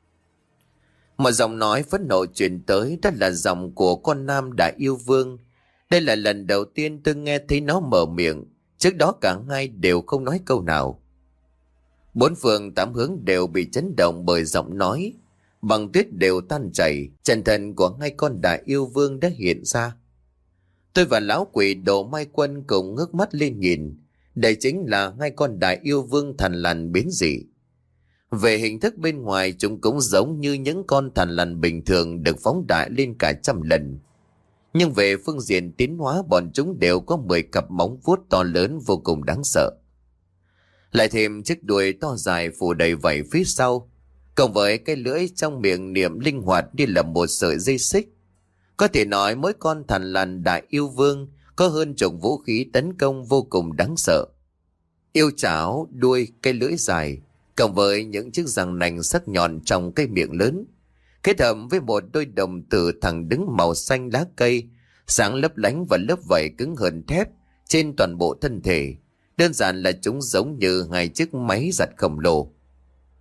Một giọng nói phẫn nộ truyền tới, đó là giọng của con nam đại yêu vương. Đây là lần đầu tiên tôi nghe thấy nó mở miệng, trước đó cả hai đều không nói câu nào. Bốn phương tám hướng đều bị chấn động bởi giọng nói, băng tuyết đều tan chảy, chân thân của hai con đại yêu vương đã hiện ra. Tôi và lão quỷ Đồ Mai Quân cùng ngước mắt lên nhìn, đây chính là hai con đại yêu vương thằn lằn biến dị. Về hình thức bên ngoài chúng cũng giống như những con thằn lằn bình thường được phóng đại lên cả trăm lần. Nhưng về phương diện tiến hóa bọn chúng đều có mười cặp móng vuốt to lớn vô cùng đáng sợ. Lại thêm chiếc đuôi to dài phủ đầy vảy phía sau, cộng với cái lưỡi trong miệng niệm linh hoạt như là một sợi dây xích. Có thể nói mỗi con thằn lằn đại yêu vương có hơn chục vũ khí tấn công vô cùng đáng sợ. Yêu chảo, đuôi, cái lưỡi dài, cộng với những chiếc răng nanh sắc nhọn trong cái miệng lớn, kết hợp với một đôi đồng tử thẳng đứng màu xanh lá cây, sáng lấp lánh và lớp vảy cứng hơn thép trên toàn bộ thân thể. Đơn giản là chúng giống như hai chiếc máy giặt khổng lồ.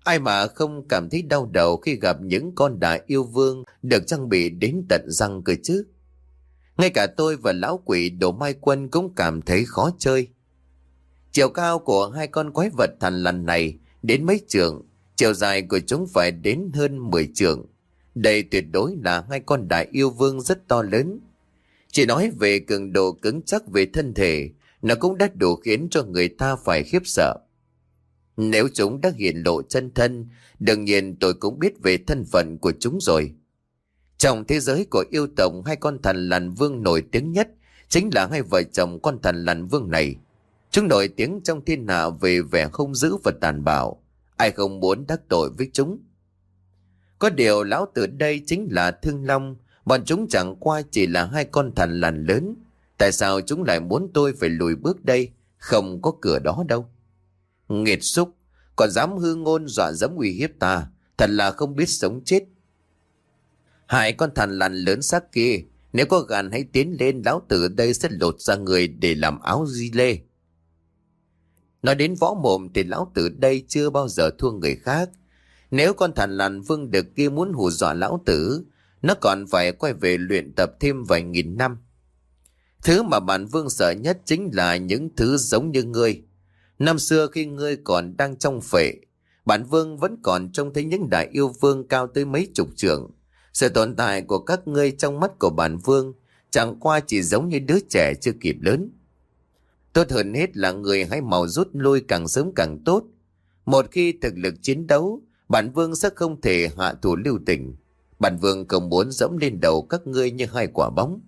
Ai mà không cảm thấy đau đầu khi gặp những con đại yêu vương được trang bị đến tận răng cơ chứ. Ngay cả tôi và lão quỷ Đồ Mai Quân cũng cảm thấy khó chơi. Chiều cao của hai con quái vật thằn lằn này đến mấy trượng, chiều dài của chúng phải đến hơn mười trượng. Đây tuyệt đối là hai con đại yêu vương rất to lớn. Chỉ nói về cường độ cứng chắc về thân thể, nó cũng đã đủ khiến cho người ta phải khiếp sợ. Nếu chúng đã hiện lộ chân thân, đương nhiên tôi cũng biết về thân phận của chúng rồi. Trong thế giới của yêu tộc, hai con thằn lằn vương nổi tiếng nhất chính là hai vợ chồng con thằn lằn vương này. Chúng nổi tiếng trong thiên hạ về vẻ hung dữ và tàn bạo. Ai không muốn đắc tội với chúng. Có điều lão tử đây chính là Thương Long. Bọn chúng chẳng qua chỉ là hai con thằn lằn lớn. Tại sao chúng lại muốn tôi phải lùi bước đây? Không có cửa đó đâu. Nghiệt xúc, còn dám hư ngôn dọa dẫm uy hiếp ta, thật là không biết sống chết. Hai con thằn lằn lớn xác kia, nếu có gan hãy tiến lên, lão tử đây sẽ lột ra người để làm áo di lê. Nói đến võ mồm thì lão tử đây chưa bao giờ thua người khác. Nếu con thằn lằn vương được kia muốn hù dọa lão tử, nó còn phải quay về luyện tập thêm vài nghìn năm. Thứ mà bản vương sợ nhất chính là những thứ giống như ngươi. Năm xưa khi ngươi còn đang trong phệ, bản vương vẫn còn trông thấy những đại yêu vương cao tới mấy chục trượng. Sự tồn tại của các ngươi trong mắt của bản vương chẳng qua chỉ giống như đứa trẻ chưa kịp lớn. Tốt hơn hết là người hãy mau rút lui càng sớm càng tốt. Một khi thực lực chiến đấu, bản vương sẽ không thể hạ thủ lưu tình. Bản vương không muốn dẫm lên đầu các ngươi như hai quả bóng.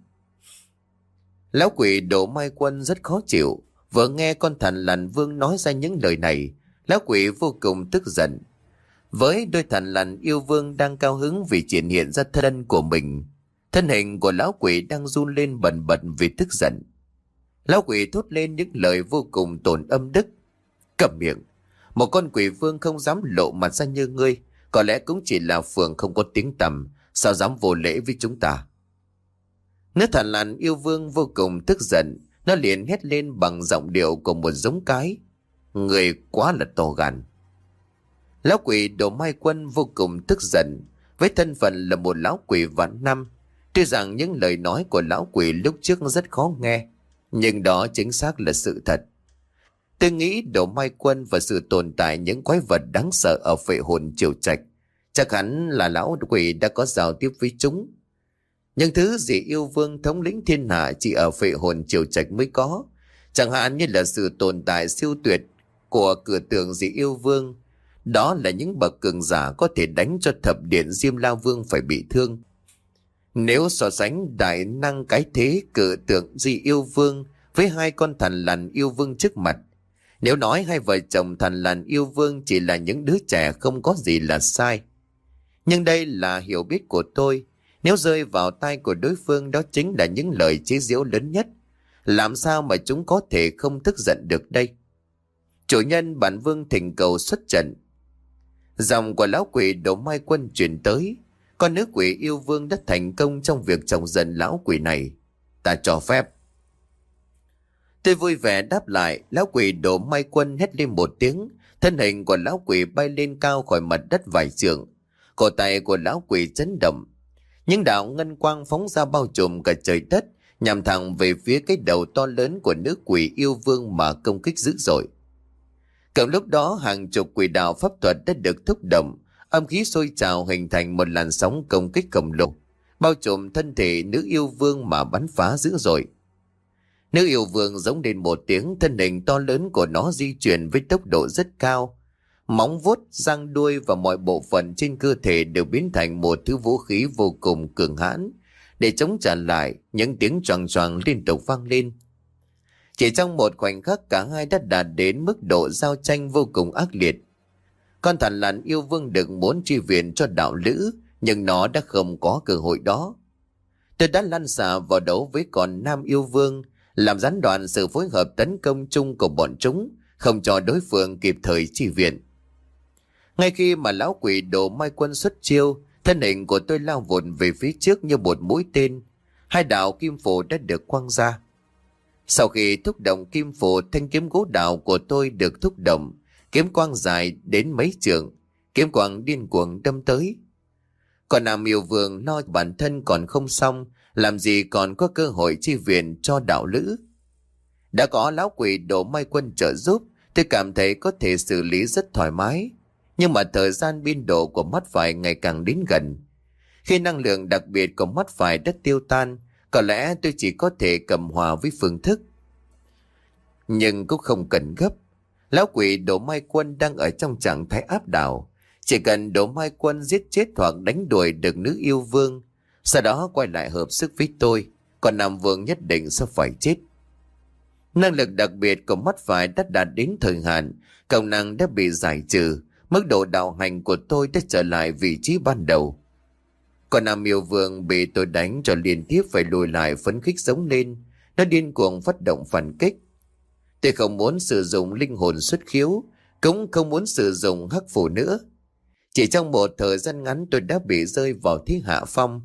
Lão quỷ Đồ Mai Quân rất khó chịu. Vừa nghe con thằn lằn vương nói ra những lời này, lão quỷ vô cùng tức giận. Với đôi thằn lằn yêu vương đang cao hứng vì triển hiện ra thân của mình, thân hình của lão quỷ đang run lên bần bật vì tức giận. Lão quỷ thốt lên những lời vô cùng tổn âm đức. Câm miệng, một con quỷ vương không dám lộ mặt ra như ngươi, có lẽ cũng chỉ là phường không có tiếng tăm, sao dám vô lễ với chúng ta. Nữ thằn lằn yêu vương vô cùng tức giận, nó liền hét lên bằng giọng điệu của một giống cái. Người quá là to gan. Lão quỷ Đồ Mai Quân vô cùng tức giận. Với thân phận là một lão quỷ vạn năm, tuy rằng những lời nói của lão quỷ lúc trước rất khó nghe, nhưng đó chính xác là sự thật. Tôi nghĩ Đồ Mai Quân và sự tồn tại những quái vật đáng sợ ở phệ hồn triều trạch, chắc hẳn là lão quỷ đã có giao tiếp với chúng. Những thứ gì yêu vương thống lĩnh thiên hạ chỉ ở phệ hồn triều trạch mới có, chẳng hạn như là sự tồn tại siêu tuyệt của cửa tượng dị yêu vương. Đó là những bậc cường giả có thể đánh cho thập điện Diêm La Vương phải bị thương. Nếu so sánh đại năng cái thế cự tượng dị yêu vương với hai con thằn lằn yêu vương trước mặt, nếu nói hai vợ chồng thằn lằn yêu vương chỉ là những đứa trẻ không có gì là sai. Nhưng đây là hiểu biết của tôi. Nếu rơi vào tay của đối phương, đó chính là những lời chế giễu lớn nhất. Làm sao mà chúng có thể không tức giận được đây? Chủ nhân, bản vương thỉnh cầu xuất trận. Dòng của lão quỷ Đồ Mai Quân truyền tới. Con nữ quỷ yêu vương đã thành công trong việc chồng dần lão quỷ này. Ta cho phép. Tôi vui vẻ đáp lại. Lão quỷ Đồ Mai Quân hét lên một tiếng. Thân hình của lão quỷ bay lên cao khỏi mặt đất vài trượng. Cổ tay của lão quỷ chấn động. Những đạo ngân quang phóng ra bao trùm cả trời đất, nhằm thẳng về phía cái đầu to lớn của nữ quỷ yêu vương mà công kích dữ dội. Cầm lúc đó hàng chục quỷ đạo pháp thuật đã được thúc động, âm khí sôi trào hình thành một làn sóng công kích khổng lồ, bao trùm thân thể nữ yêu vương mà bắn phá dữ dội. Nữ yêu vương giống lên một tiếng, thân hình to lớn của nó di chuyển với tốc độ rất cao. Móng vuốt, răng đuôi và mọi bộ phận trên cơ thể đều biến thành một thứ vũ khí vô cùng cường hãn. Để chống trả lại, những tiếng choàng choàng liên tục vang lên. Chỉ trong một khoảnh khắc, cả hai đã đạt đến mức độ giao tranh vô cùng ác liệt. Con thằn lằn yêu vương được muốn truy viện cho đạo lữ, nhưng nó đã không có cơ hội đó. Tôi đã lăn xả vào đấu với con nam yêu vương, làm gián đoạn sự phối hợp tấn công chung của bọn chúng, không cho đối phương kịp thời chi viện. Ngay khi mà lão quỷ Đồ Mai Quân xuất chiêu, thân hình của tôi lao vụt về phía trước như một mũi tên. Hai đạo kim phổ đã được quăng ra. Sau khi thúc động kim phổ, thanh kiếm gỗ đào của tôi được thúc động, kiếm quang dài đến mấy trượng. kiếm quang điên cuồng đâm tới. Còn Nam Yêu Vương lo bản thân còn không xong, làm gì còn có cơ hội chi viện cho đạo lữ. Đã có lão quỷ Đỗ Mai Quân trợ giúp, tôi cảm thấy có thể xử lý rất thoải mái. Nhưng mà thời gian biên độ của mắt phải ngày càng đến gần. Khi năng lượng đặc biệt của mắt phải đã tiêu tan, có lẽ tôi chỉ có thể cầm hòa với phương thức. Nhưng cũng không cần gấp. Lão quỷ Đỗ Mai Quân đang ở trong trạng thái áp đảo. Chỉ cần Đỗ Mai Quân giết chết hoặc đánh đuổi được nữ yêu vương, sau đó quay lại hợp sức với tôi, còn Nam Vương nhất định sẽ phải chết. Năng lực đặc biệt của mắt phải đã đạt đến thời hạn, công năng đã bị giải trừ, mức độ đạo hành của tôi đã trở lại vị trí ban đầu. Còn Nam Yêu Vương bị tôi đánh cho liên tiếp phải lùi lại, phấn khích sống lên, nó điên cuồng phát động phản kích. Tôi không muốn sử dụng linh hồn xuất khiếu, cũng không muốn sử dụng hắc phủ nữa. Chỉ trong một thời gian ngắn tôi đã bị rơi vào thế hạ phong.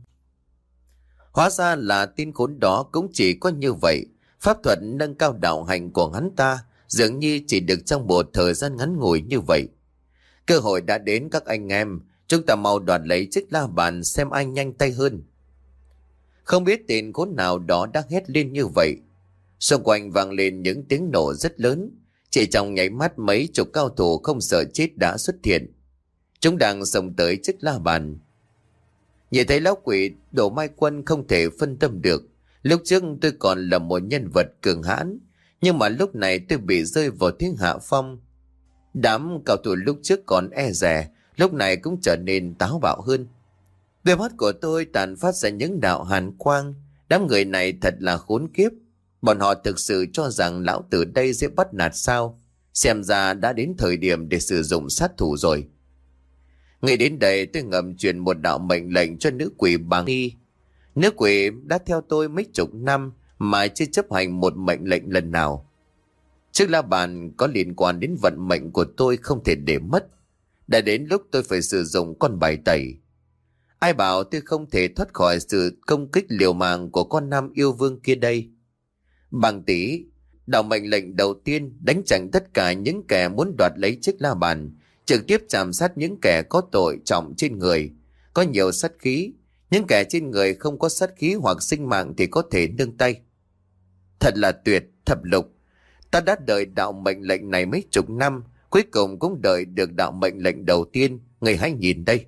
Hóa ra là tin khốn đó cũng chỉ có như vậy. Pháp thuật nâng cao đạo hành của hắn ta dường như chỉ được trong một thời gian ngắn ngủi như vậy. Cơ hội đã đến các anh em, chúng ta mau đoạt lấy chiếc la bàn xem ai nhanh tay hơn. Không biết tên khốn nào đó đang hét lên như vậy. Xung quanh vang lên những tiếng nổ rất lớn. Chỉ trong nháy mắt mấy chục cao thủ không sợ chết đã xuất hiện. Chúng đang xông tới chiếc la bàn. Nhìn thấy lão quỷ Đỗ Mai Quân không thể phân tâm được. Lúc trước tôi còn là một nhân vật cường hãn, nhưng mà lúc này tôi bị rơi vào thế hạ phong. Đám cao thủ lúc trước còn e dè, lúc này cũng trở nên táo bạo hơn. Đôi mắt của tôi tàn phát ra những đạo hàn quang. Đám người này thật là khốn kiếp. Bọn họ thực sự cho rằng lão tử đây sẽ bắt nạt sao? Xem ra đã đến thời điểm để sử dụng sát thủ rồi. Ngay đến đây tôi ngầm truyền một đạo mệnh lệnh cho nữ quỷ Bàng Ni. Nữ quỷ đã theo tôi mấy chục năm mà chưa chấp hành một mệnh lệnh lần nào. Chiếc la bàn có liên quan đến vận mệnh của tôi không thể để mất. Đã đến lúc tôi phải sử dụng con bài tẩy. Ai bảo tôi không thể thoát khỏi sự công kích liều mạng của con Nam Yêu Vương kia đây. Bàng tỷ, đạo mệnh lệnh đầu tiên đánh chặn tất cả những kẻ muốn đoạt lấy chiếc la bàn, trực tiếp chạm sát những kẻ có tội trọng trên người, có nhiều sát khí. Những kẻ trên người không có sát khí hoặc sinh mạng thì có thể nương tay. Thật là tuyệt, thập lục. Ta đã đợi đạo mệnh lệnh này mấy chục năm, cuối cùng cũng đợi được đạo mệnh lệnh đầu tiên. Người hãy nhìn đây.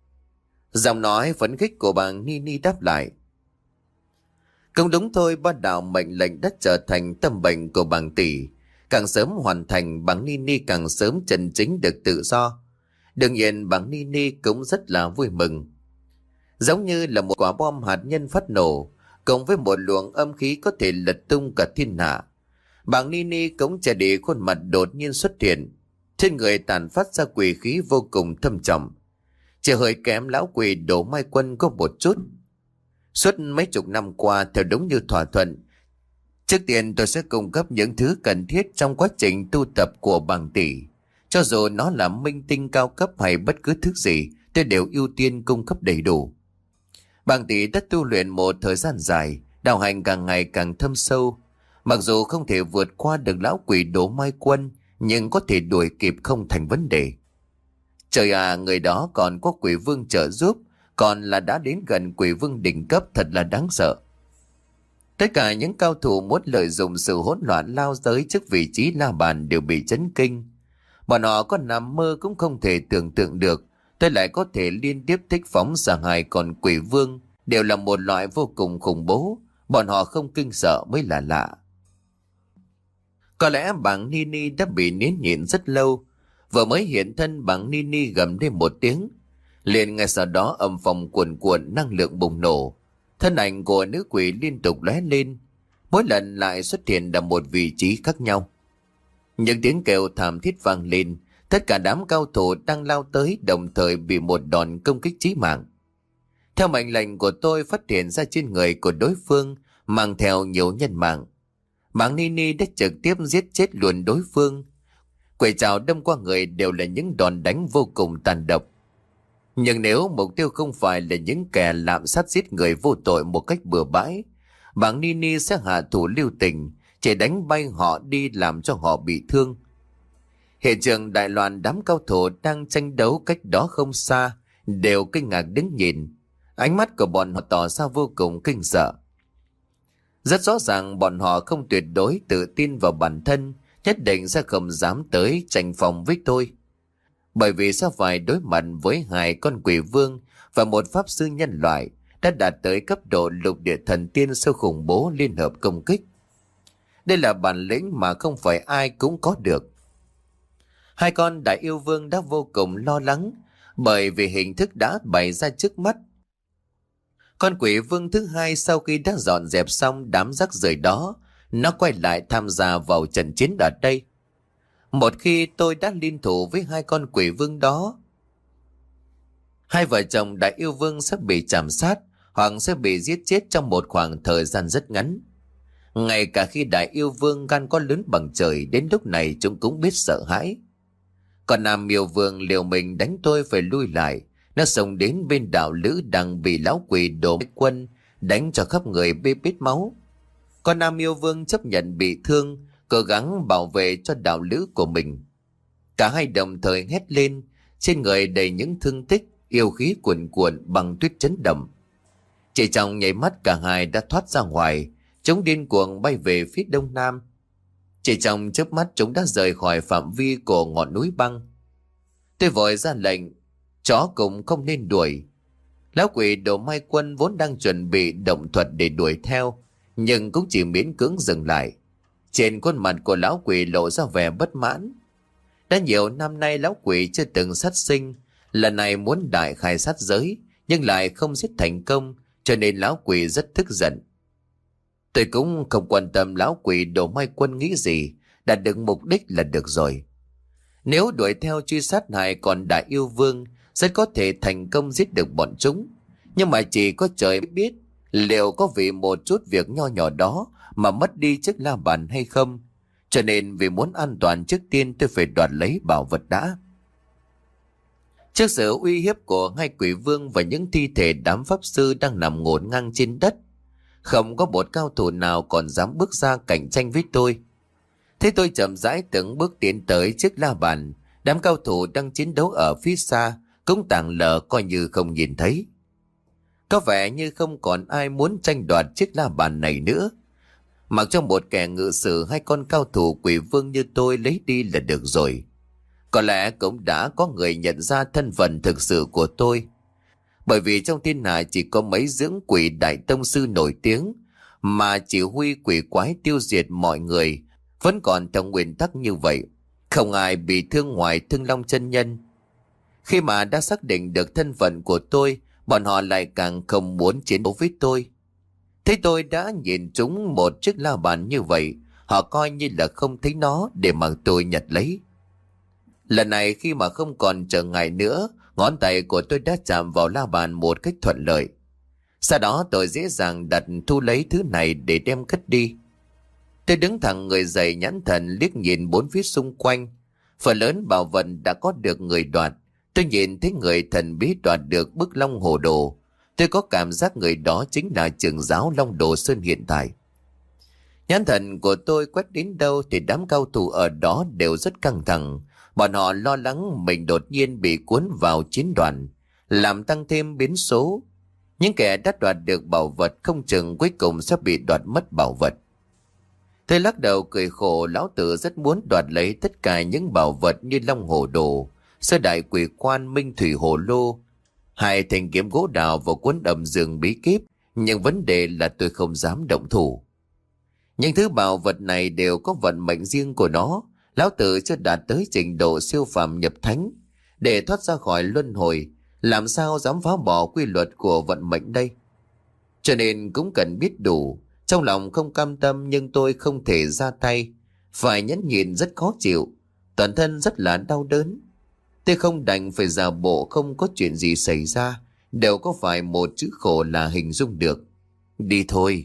Giọng nói phấn khích của Bàng Ni Ni đáp lại. Cũng đúng thôi, ba đạo mệnh lệnh đã trở thành tâm bệnh của Bàng tỷ. Càng sớm hoàn thành, Bàng Ni Ni càng sớm chân chính được tự do. Đương nhiên Bàng Ni Ni cũng rất là vui mừng. Giống như là một quả bom hạt nhân phát nổ, cộng với một luồng âm khí có thể lật tung cả thiên hạ. Bàng Ni Ni cũng che đi khuôn mặt đột nhiên xuất hiện. Trên người tàn phát ra quỷ khí vô cùng thâm trọng. Chỉ hơi kém lão quỷ Đỗ Mai Quân có một chút. Suốt mấy chục năm qua, theo đúng như thỏa thuận, trước tiên tôi sẽ cung cấp những thứ cần thiết trong quá trình tu tập của Bàng tỷ. Cho dù nó là minh tinh cao cấp hay bất cứ thứ gì, tôi đều ưu tiên cung cấp đầy đủ. Bàng tỷ đã tu luyện một thời gian dài, đạo hành càng ngày càng thâm sâu. Mặc dù không thể vượt qua được lão quỷ Đỗ Mai Quân, nhưng có thể đuổi kịp không thành vấn đề. Trời à, người đó còn có quỷ vương trợ giúp, còn là đã đến gần quỷ vương đỉnh cấp, thật là đáng sợ. Tất cả những cao thủ muốn lợi dụng sự hỗn loạn lao tới trước vị trí la bàn đều bị chấn kinh. Bọn họ có nằm mơ cũng không thể tưởng tượng được tôi lại có thể liên tiếp thích phóng ra hai con quỷ vương, đều là một loại vô cùng khủng bố. Bọn họ không kinh sợ mới là lạ. Có lẽ Bàng Ni Ni đã bị nín nhịn rất lâu. Vừa mới hiện thân, Bàng Ni Ni gầm lên một tiếng. Liền ngay sau đó âm phong cuồn cuộn, năng lượng bùng nổ. Thân ảnh của nữ quỷ liên tục lóe lên, mỗi lần lại xuất hiện ở một vị trí khác nhau. Những tiếng kêu thảm thiết vang lên. Tất cả đám cao thủ đang lao tới đồng thời bị một đòn công kích chí mạng. Theo mệnh lệnh của tôi, phát hiện ra trên người của đối phương mang theo nhiều nhân mạng. Bàng Ni Ni đã trực tiếp giết chết luôn đối phương. Quỷ trảo đâm qua người đều là những đòn đánh vô cùng tàn độc. Nhưng nếu mục tiêu không phải là những kẻ lạm sát giết người vô tội một cách bừa bãi, Bàng Ni Ni sẽ hạ thủ lưu tình, chỉ đánh bay họ đi làm cho họ bị thương. Hiện trường đại loạn đám cao thủ đang tranh đấu cách đó không xa đều kinh ngạc đứng nhìn. Ánh mắt của bọn họ tỏ ra vô cùng kinh sợ. Rất rõ ràng bọn họ không tuyệt đối tự tin vào bản thân, nhất định sẽ không dám tới tranh phòng với tôi. Bởi vì sẽ phải đối mặt với hai con quỷ vương và một pháp sư nhân loại đã đạt tới cấp độ lục địa thần tiên siêu khủng bố liên hợp công kích. Đây là bản lĩnh mà không phải ai cũng có được. Hai con đại yêu vương đã vô cùng lo lắng bởi vì hình thức đã bày ra trước mắt. Con quỷ vương thứ hai sau khi đã dọn dẹp xong đám rác rưởi đó, nó quay lại tham gia vào trận chiến ở đây. Một khi tôi đã liên thủ với hai con quỷ vương đó, hai vợ chồng đại yêu vương sẽ bị chạm sát hoặc sẽ bị giết chết trong một khoảng thời gian rất ngắn. Ngay cả khi đại yêu vương gan có lớn bằng trời, đến lúc này chúng cũng biết sợ hãi. Còn nam yêu vương liều mình đánh tôi phải lui lại. Nó xông đến bên đạo lữ đang bị lão quỷ đồ quân đánh cho khắp người bê bết máu. Còn nam yêu vương chấp nhận bị thương, cố gắng bảo vệ cho đạo lữ của mình. Cả hai đồng thời hét lên, trên người đầy những thương tích, yêu khí cuồn cuộn bằng tuyết chấn động. Chỉ trong nháy mắt cả hai đã thoát ra ngoài, chúng điên cuồng bay về phía đông nam. Chỉ trong chớp mắt chúng đã rời khỏi phạm vi của ngọn núi băng. Tôi vội ra lệnh, chó cũng không nên đuổi. Lão quỷ đồ mai quân vốn đang chuẩn bị động thuật để đuổi theo, nhưng cũng chỉ miễn cưỡng dừng lại. Trên khuôn mặt của lão quỷ lộ ra vẻ bất mãn. Đã nhiều năm nay lão quỷ chưa từng sát sinh, lần này muốn đại khai sát giới nhưng lại không giết thành công, cho nên lão quỷ rất tức giận. Tôi cũng không quan tâm lão quỷ đồ mai quân nghĩ gì, đạt được mục đích là được rồi. Nếu đuổi theo truy sát hại còn đại yêu vương, rất có thể thành công giết được bọn chúng. Nhưng mà chỉ có trời biết liệu có vì một chút việc nho nhỏ đó mà mất đi chiếc la bàn hay không. Cho nên vì muốn an toàn, trước tiên tôi phải đoạt lấy bảo vật đã. Trước sự uy hiếp của hai quỷ vương và những thi thể đám pháp sư đang nằm ngổn ngang trên đất, không có một cao thủ nào còn dám bước ra cạnh tranh với tôi. Thế tôi chậm rãi từng bước tiến tới chiếc la bàn. Đám cao thủ đang chiến đấu ở phía xa cũng tàng lờ coi như không nhìn thấy. Có vẻ như không còn ai muốn tranh đoạt chiếc la bàn này nữa. Mặc cho một kẻ ngự sử hai con cao thủ quỷ vương như tôi lấy đi là được rồi. Có lẽ cũng đã có người nhận ra thân phận thực sự của tôi. Bởi vì trong thiên hạ chỉ có mấy dưỡng quỷ đại tông sư nổi tiếng mà chỉ huy quỷ quái tiêu diệt mọi người vẫn còn theo nguyên tắc như vậy. Không ai bị thương ngoài Thương Long chân nhân. Khi mà đã xác định được thân phận của tôi, bọn họ lại càng không muốn chiến đấu với tôi. Thế tôi đã nhìn chúng một chiếc la bàn như vậy, họ coi như là không thấy nó để mà tôi nhặt lấy. Lần này khi mà không còn trở ngại nữa, ngón tay của tôi đã chạm vào la bàn một cách thuận lợi. Sau đó tôi dễ dàng đặt thu lấy thứ này để đem cất đi. Tôi đứng thẳng người dậy, nhãn thần liếc nhìn bốn phía xung quanh. Phần lớn bảo vật đã có được người đoạt. Tôi nhìn thấy người thần bí đoạt được bức long hồ đồ. Tôi có cảm giác người đó chính là trưởng giáo Long Đồ Sơn hiện tại. Nhãn thần của tôi quét đến đâu thì đám cao thủ ở đó đều rất căng thẳng. Bọn họ lo lắng mình đột nhiên bị cuốn vào chiến đoàn, làm tăng thêm biến số. Những kẻ đã đoạt được bảo vật không chừng cuối cùng sẽ bị đoạt mất bảo vật. Tôi lắc đầu cười khổ, lão tử rất muốn đoạt lấy tất cả những bảo vật như Long Hồ Đồ, Sơ Đại Quỷ Quan, Minh Thủy Hồ Lô, hai thanh kiếm gỗ đào và cuốn đầm giường bí kíp, nhưng vấn đề là tôi không dám động thủ. Những thứ bảo vật này đều có vận mệnh riêng của nó, lão tử chưa đạt tới trình độ siêu phàm nhập thánh để thoát ra khỏi luân hồi, làm sao dám phá bỏ quy luật của vận mệnh đây. Cho nên cũng cần biết đủ. Trong lòng không cam tâm nhưng tôi không thể ra tay, phải nhẫn nhịn rất khó chịu, toàn thân rất là đau đớn. Tôi không đành phải giả bộ không có chuyện gì xảy ra, đều có phải một chữ khổ là hình dung được. Đi thôi.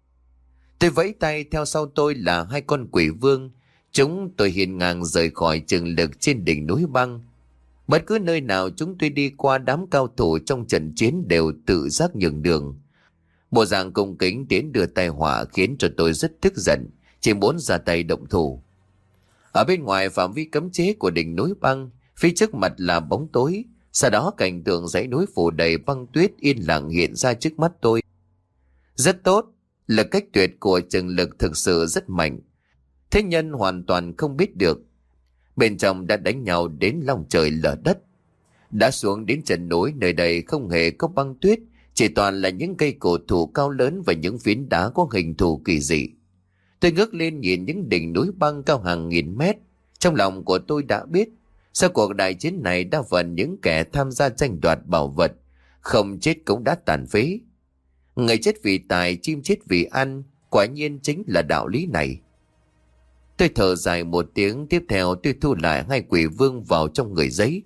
Tôi vẫy tay, theo sau tôi là hai con quỷ vương. Chúng tôi hiên ngang rời khỏi trường lực trên đỉnh núi băng. Bất cứ nơi nào chúng tôi đi qua, đám cao thủ trong trận chiến đều tự giác nhường đường. Bộ dạng cung kính tiến đưa tai họa khiến cho tôi rất tức giận, chỉ muốn ra tay động thủ. Ở bên ngoài phạm vi cấm chế của đỉnh núi băng, phía trước mặt là bóng tối, sau đó cảnh tượng dãy núi phủ đầy băng tuyết yên lặng hiện ra trước mắt tôi. Rất tốt, lực cách tuyệt của Trừng Lực thực sự rất mạnh. Thế nhân hoàn toàn không biết được. Bên trong đã đánh nhau đến lòng trời lở đất. Đã xuống đến chân núi, nơi đây không hề có băng tuyết, chỉ toàn là những cây cổ thụ cao lớn và những phiến đá có hình thù kỳ dị. Tôi ngước lên nhìn những đỉnh núi băng cao hàng nghìn mét. Trong lòng của tôi đã biết, sau cuộc đại chiến này đa phần những kẻ tham gia tranh đoạt bảo vật, không chết cũng đã tàn phế. Người chết vì tài, chim chết vì ăn, quả nhiên chính là đạo lý này. Tôi thở dài một tiếng, tiếp theo tôi thu lại hai quỷ vương vào trong người giấy.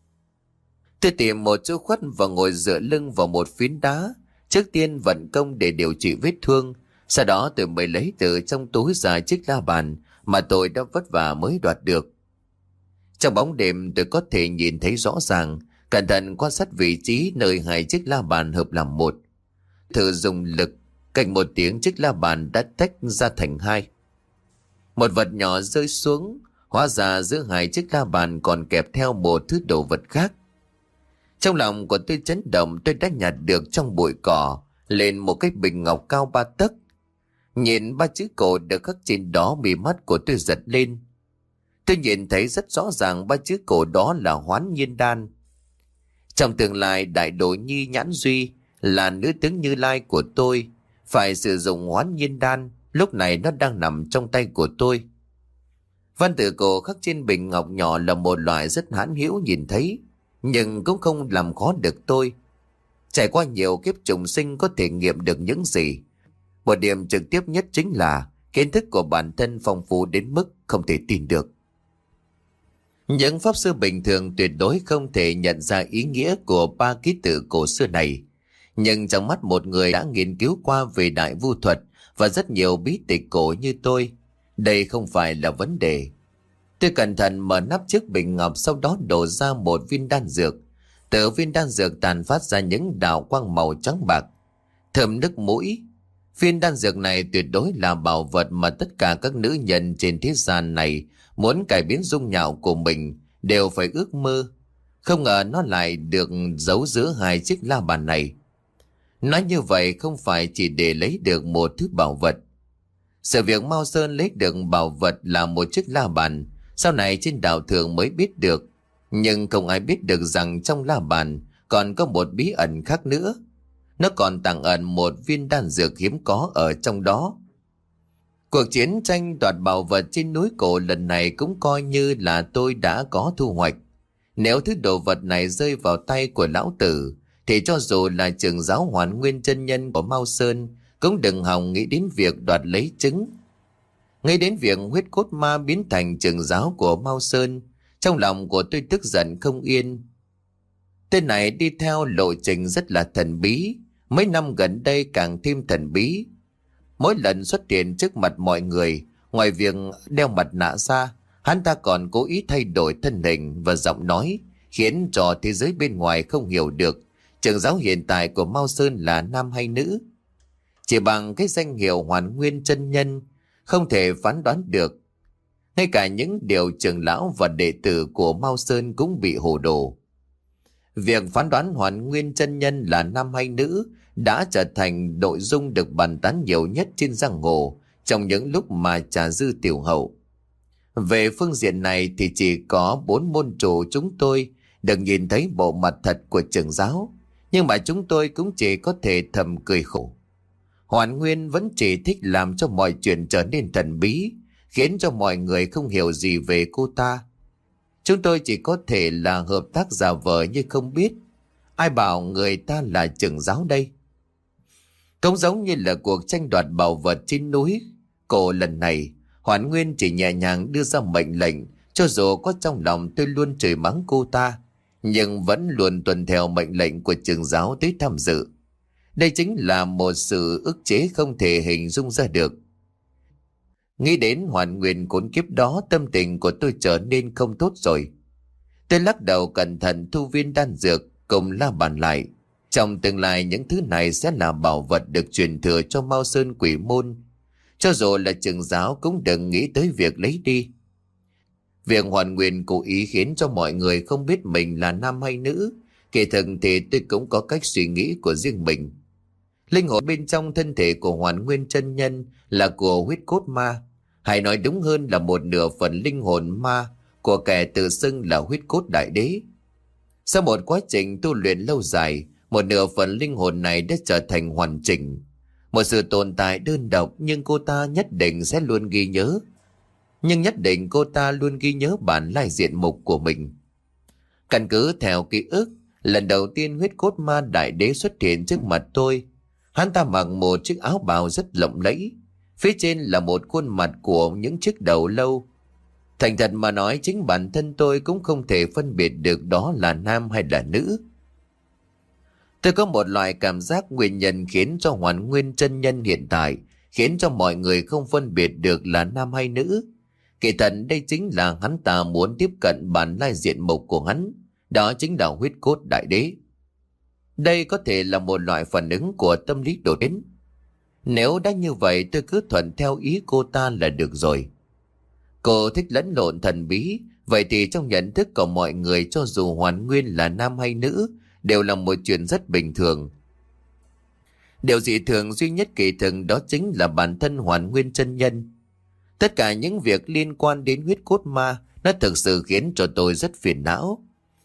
Tôi tìm một chỗ khuất và ngồi dựa lưng vào một phiến đá, trước tiên vận công để điều trị vết thương. Sau đó tôi mới lấy từ trong túi ra chiếc la bàn mà tôi đã vất vả mới đoạt được. Trong bóng đêm tôi có thể nhìn thấy rõ ràng, cẩn thận quan sát vị trí nơi hai chiếc la bàn hợp làm một. Thử dùng lực, cạnh một tiếng chiếc la bàn đã tách ra thành hai. Một vật nhỏ rơi xuống, hóa ra giữa hai chiếc la bàn còn kẹp theo một thứ đồ vật khác. Trong lòng của tôi chấn động, tôi đã nhặt được trong bụi cỏ lên một cái bình ngọc cao ba tấc. Nhìn ba chữ cổ được khắc trên đó, mí mắt của tôi giật lên. Tôi nhìn thấy rất rõ ràng ba chữ cổ đó là Hoán Nhiên Đan. Trong tương lai, Đại Đồ Nhi Nhãn Duy là nữ tướng Như Lai của tôi phải sử dụng Hoán Nhiên Đan, lúc này nó đang nằm trong tay của tôi. Văn tự cổ khắc trên bình ngọc nhỏ là một loại rất hãn hữu nhìn thấy, nhưng cũng không làm khó được tôi. Trải qua nhiều kiếp trùng sinh có thể nghiệm được những gì. Một điểm trực tiếp nhất chính là kiến thức của bản thân phong phú đến mức không thể tin được. Những pháp sư bình thường tuyệt đối không thể nhận ra ý nghĩa của ba ký tự cổ xưa này. Nhưng trong mắt một người đã nghiên cứu qua về đại vu thuật và rất nhiều bí tịch cổ như tôi, đây không phải là vấn đề. Tôi cẩn thận mở nắp chiếc bình ngọc, sau đó đổ ra một viên đan dược. Từ viên đan dược tàn phát ra những đạo quang màu trắng bạc, thơm nức mũi. Viên đan dược này tuyệt đối là bảo vật mà tất cả các nữ nhân trên thế gian này muốn cải biến dung nhạo của mình đều phải ước mơ. Không ngờ nó lại được giấu giữa hai chiếc la bàn này. Nói như vậy không phải chỉ để lấy được một thứ bảo vật. Sự việc Mao Sơn lấy được bảo vật là một chiếc la bàn, sau này trên đạo thường mới biết được. Nhưng không ai biết được rằng trong la bàn còn có một bí ẩn khác nữa. Nó còn tàng ẩn một viên đan dược hiếm có ở trong đó. Cuộc chiến tranh đoạt bảo vật trên núi cổ lần này cũng coi như là tôi đã có thu hoạch. Nếu thứ đồ vật này rơi vào tay của lão tử, thì cho dù là trưởng giáo Hoàn Nguyên chân nhân của Mao Sơn cũng đừng hòng nghĩ đến việc đoạt lấy trứng. Ngay đến việc huyết cốt ma biến thành trưởng giáo của Mao Sơn, trong lòng của tôi tức giận không yên. Tên này đi theo lộ trình rất là thần bí, mấy năm gần đây càng thêm thần bí. Mỗi lần xuất hiện trước mặt mọi người, ngoài việc đeo mặt nạ ra, hắn ta còn cố ý thay đổi thân hình và giọng nói, khiến cho thế giới bên ngoài không hiểu được trưởng giáo hiện tại của Mao Sơn là nam hay nữ. Chỉ bằng cái danh hiệu Hoàn Nguyên chân nhân không thể phán đoán được. Ngay cả những điều trưởng lão và đệ tử của Mao Sơn cũng bị hồ đồ. Việc phán đoán Hoàn Nguyên chân nhân là nam hay nữ đã trở thành nội dung được bàn tán nhiều nhất trên giang hồ trong những lúc mà trà dư tiểu hậu. Về phương diện này thì chỉ có bốn môn chủ chúng tôi được nhìn thấy bộ mặt thật của trưởng giáo, nhưng mà chúng tôi cũng chỉ có thể thầm cười khổ. Hoàn Nguyên vẫn chỉ thích làm cho mọi chuyện trở nên thần bí, khiến cho mọi người không hiểu gì về cô ta. Chúng tôi chỉ có thể là hợp tác giả vờ như không biết. Ai bảo người ta là trưởng giáo đây? Cũng giống như là cuộc tranh đoạt bảo vật trên núi cổ lần này, Hoàn Nguyên chỉ nhẹ nhàng đưa ra mệnh lệnh, cho dù có trong lòng tôi luôn chửi mắng cô ta, nhưng vẫn luôn tuân theo mệnh lệnh của trưởng giáo tới tham dự. Đây chính là một sự ức chế không thể hình dung ra được. Nghĩ đến Hoàn Nguyên khốn kiếp đó, tâm tình của tôi trở nên không tốt rồi. Tôi lắc đầu cẩn thận thu viên đan dược cùng la bàn lại. Trong tương lai những thứ này sẽ là bảo vật được truyền thừa cho Mao Sơn Quỷ Môn. Cho dù là trưởng giáo cũng đừng nghĩ tới việc lấy đi. Việc hoàn nguyên cố ý khiến cho mọi người không biết mình là nam hay nữ. Kỳ thực thì tôi cũng có cách suy nghĩ của riêng mình. Linh hồn bên trong thân thể của Hoàn Nguyên chân nhân là của huyết cốt ma, hay nói đúng hơn là một nửa phần linh hồn ma của kẻ tự xưng là huyết cốt đại đế. Sau một quá trình tu luyện lâu dài, một nửa phần linh hồn này đã trở thành hoàn chỉnh. Một sự tồn tại đơn độc, nhưng cô ta nhất định sẽ luôn ghi nhớ. Nhưng nhất định cô ta luôn ghi nhớ bản lai diện mục của mình. Căn cứ theo ký ức, lần đầu tiên huyết cốt ma đại đế xuất hiện trước mặt tôi, hắn ta mặc một chiếc áo bào rất lộng lẫy, phía trên là một khuôn mặt của những chiếc đầu lâu. Thành thật mà nói, chính bản thân tôi cũng không thể phân biệt được đó là nam hay là nữ. Tôi có một loại cảm giác nguyên nhân khiến cho Hoàn Nguyên chân nhân hiện tại khiến cho mọi người không phân biệt được là nam hay nữ. Kỳ thật đây chính là hắn ta muốn tiếp cận bản lai diện mục của hắn, đó chính là huyết cốt đại đế. Đây có thể là một loại phản ứng của tâm lý đột biến. Nếu đã như vậy, tôi cứ thuận theo ý cô ta là được rồi. Cô thích lẫn lộn thần bí, vậy thì trong nhận thức của mọi người, cho dù Hoàn Nguyên là nam hay nữ, đều là một chuyện rất bình thường. Điều dị thường duy nhất kỳ thực đó chính là bản thân Hoàn Nguyên chân nhân. Tất cả những việc liên quan đến huyết cốt ma, nó thực sự khiến cho tôi rất phiền não.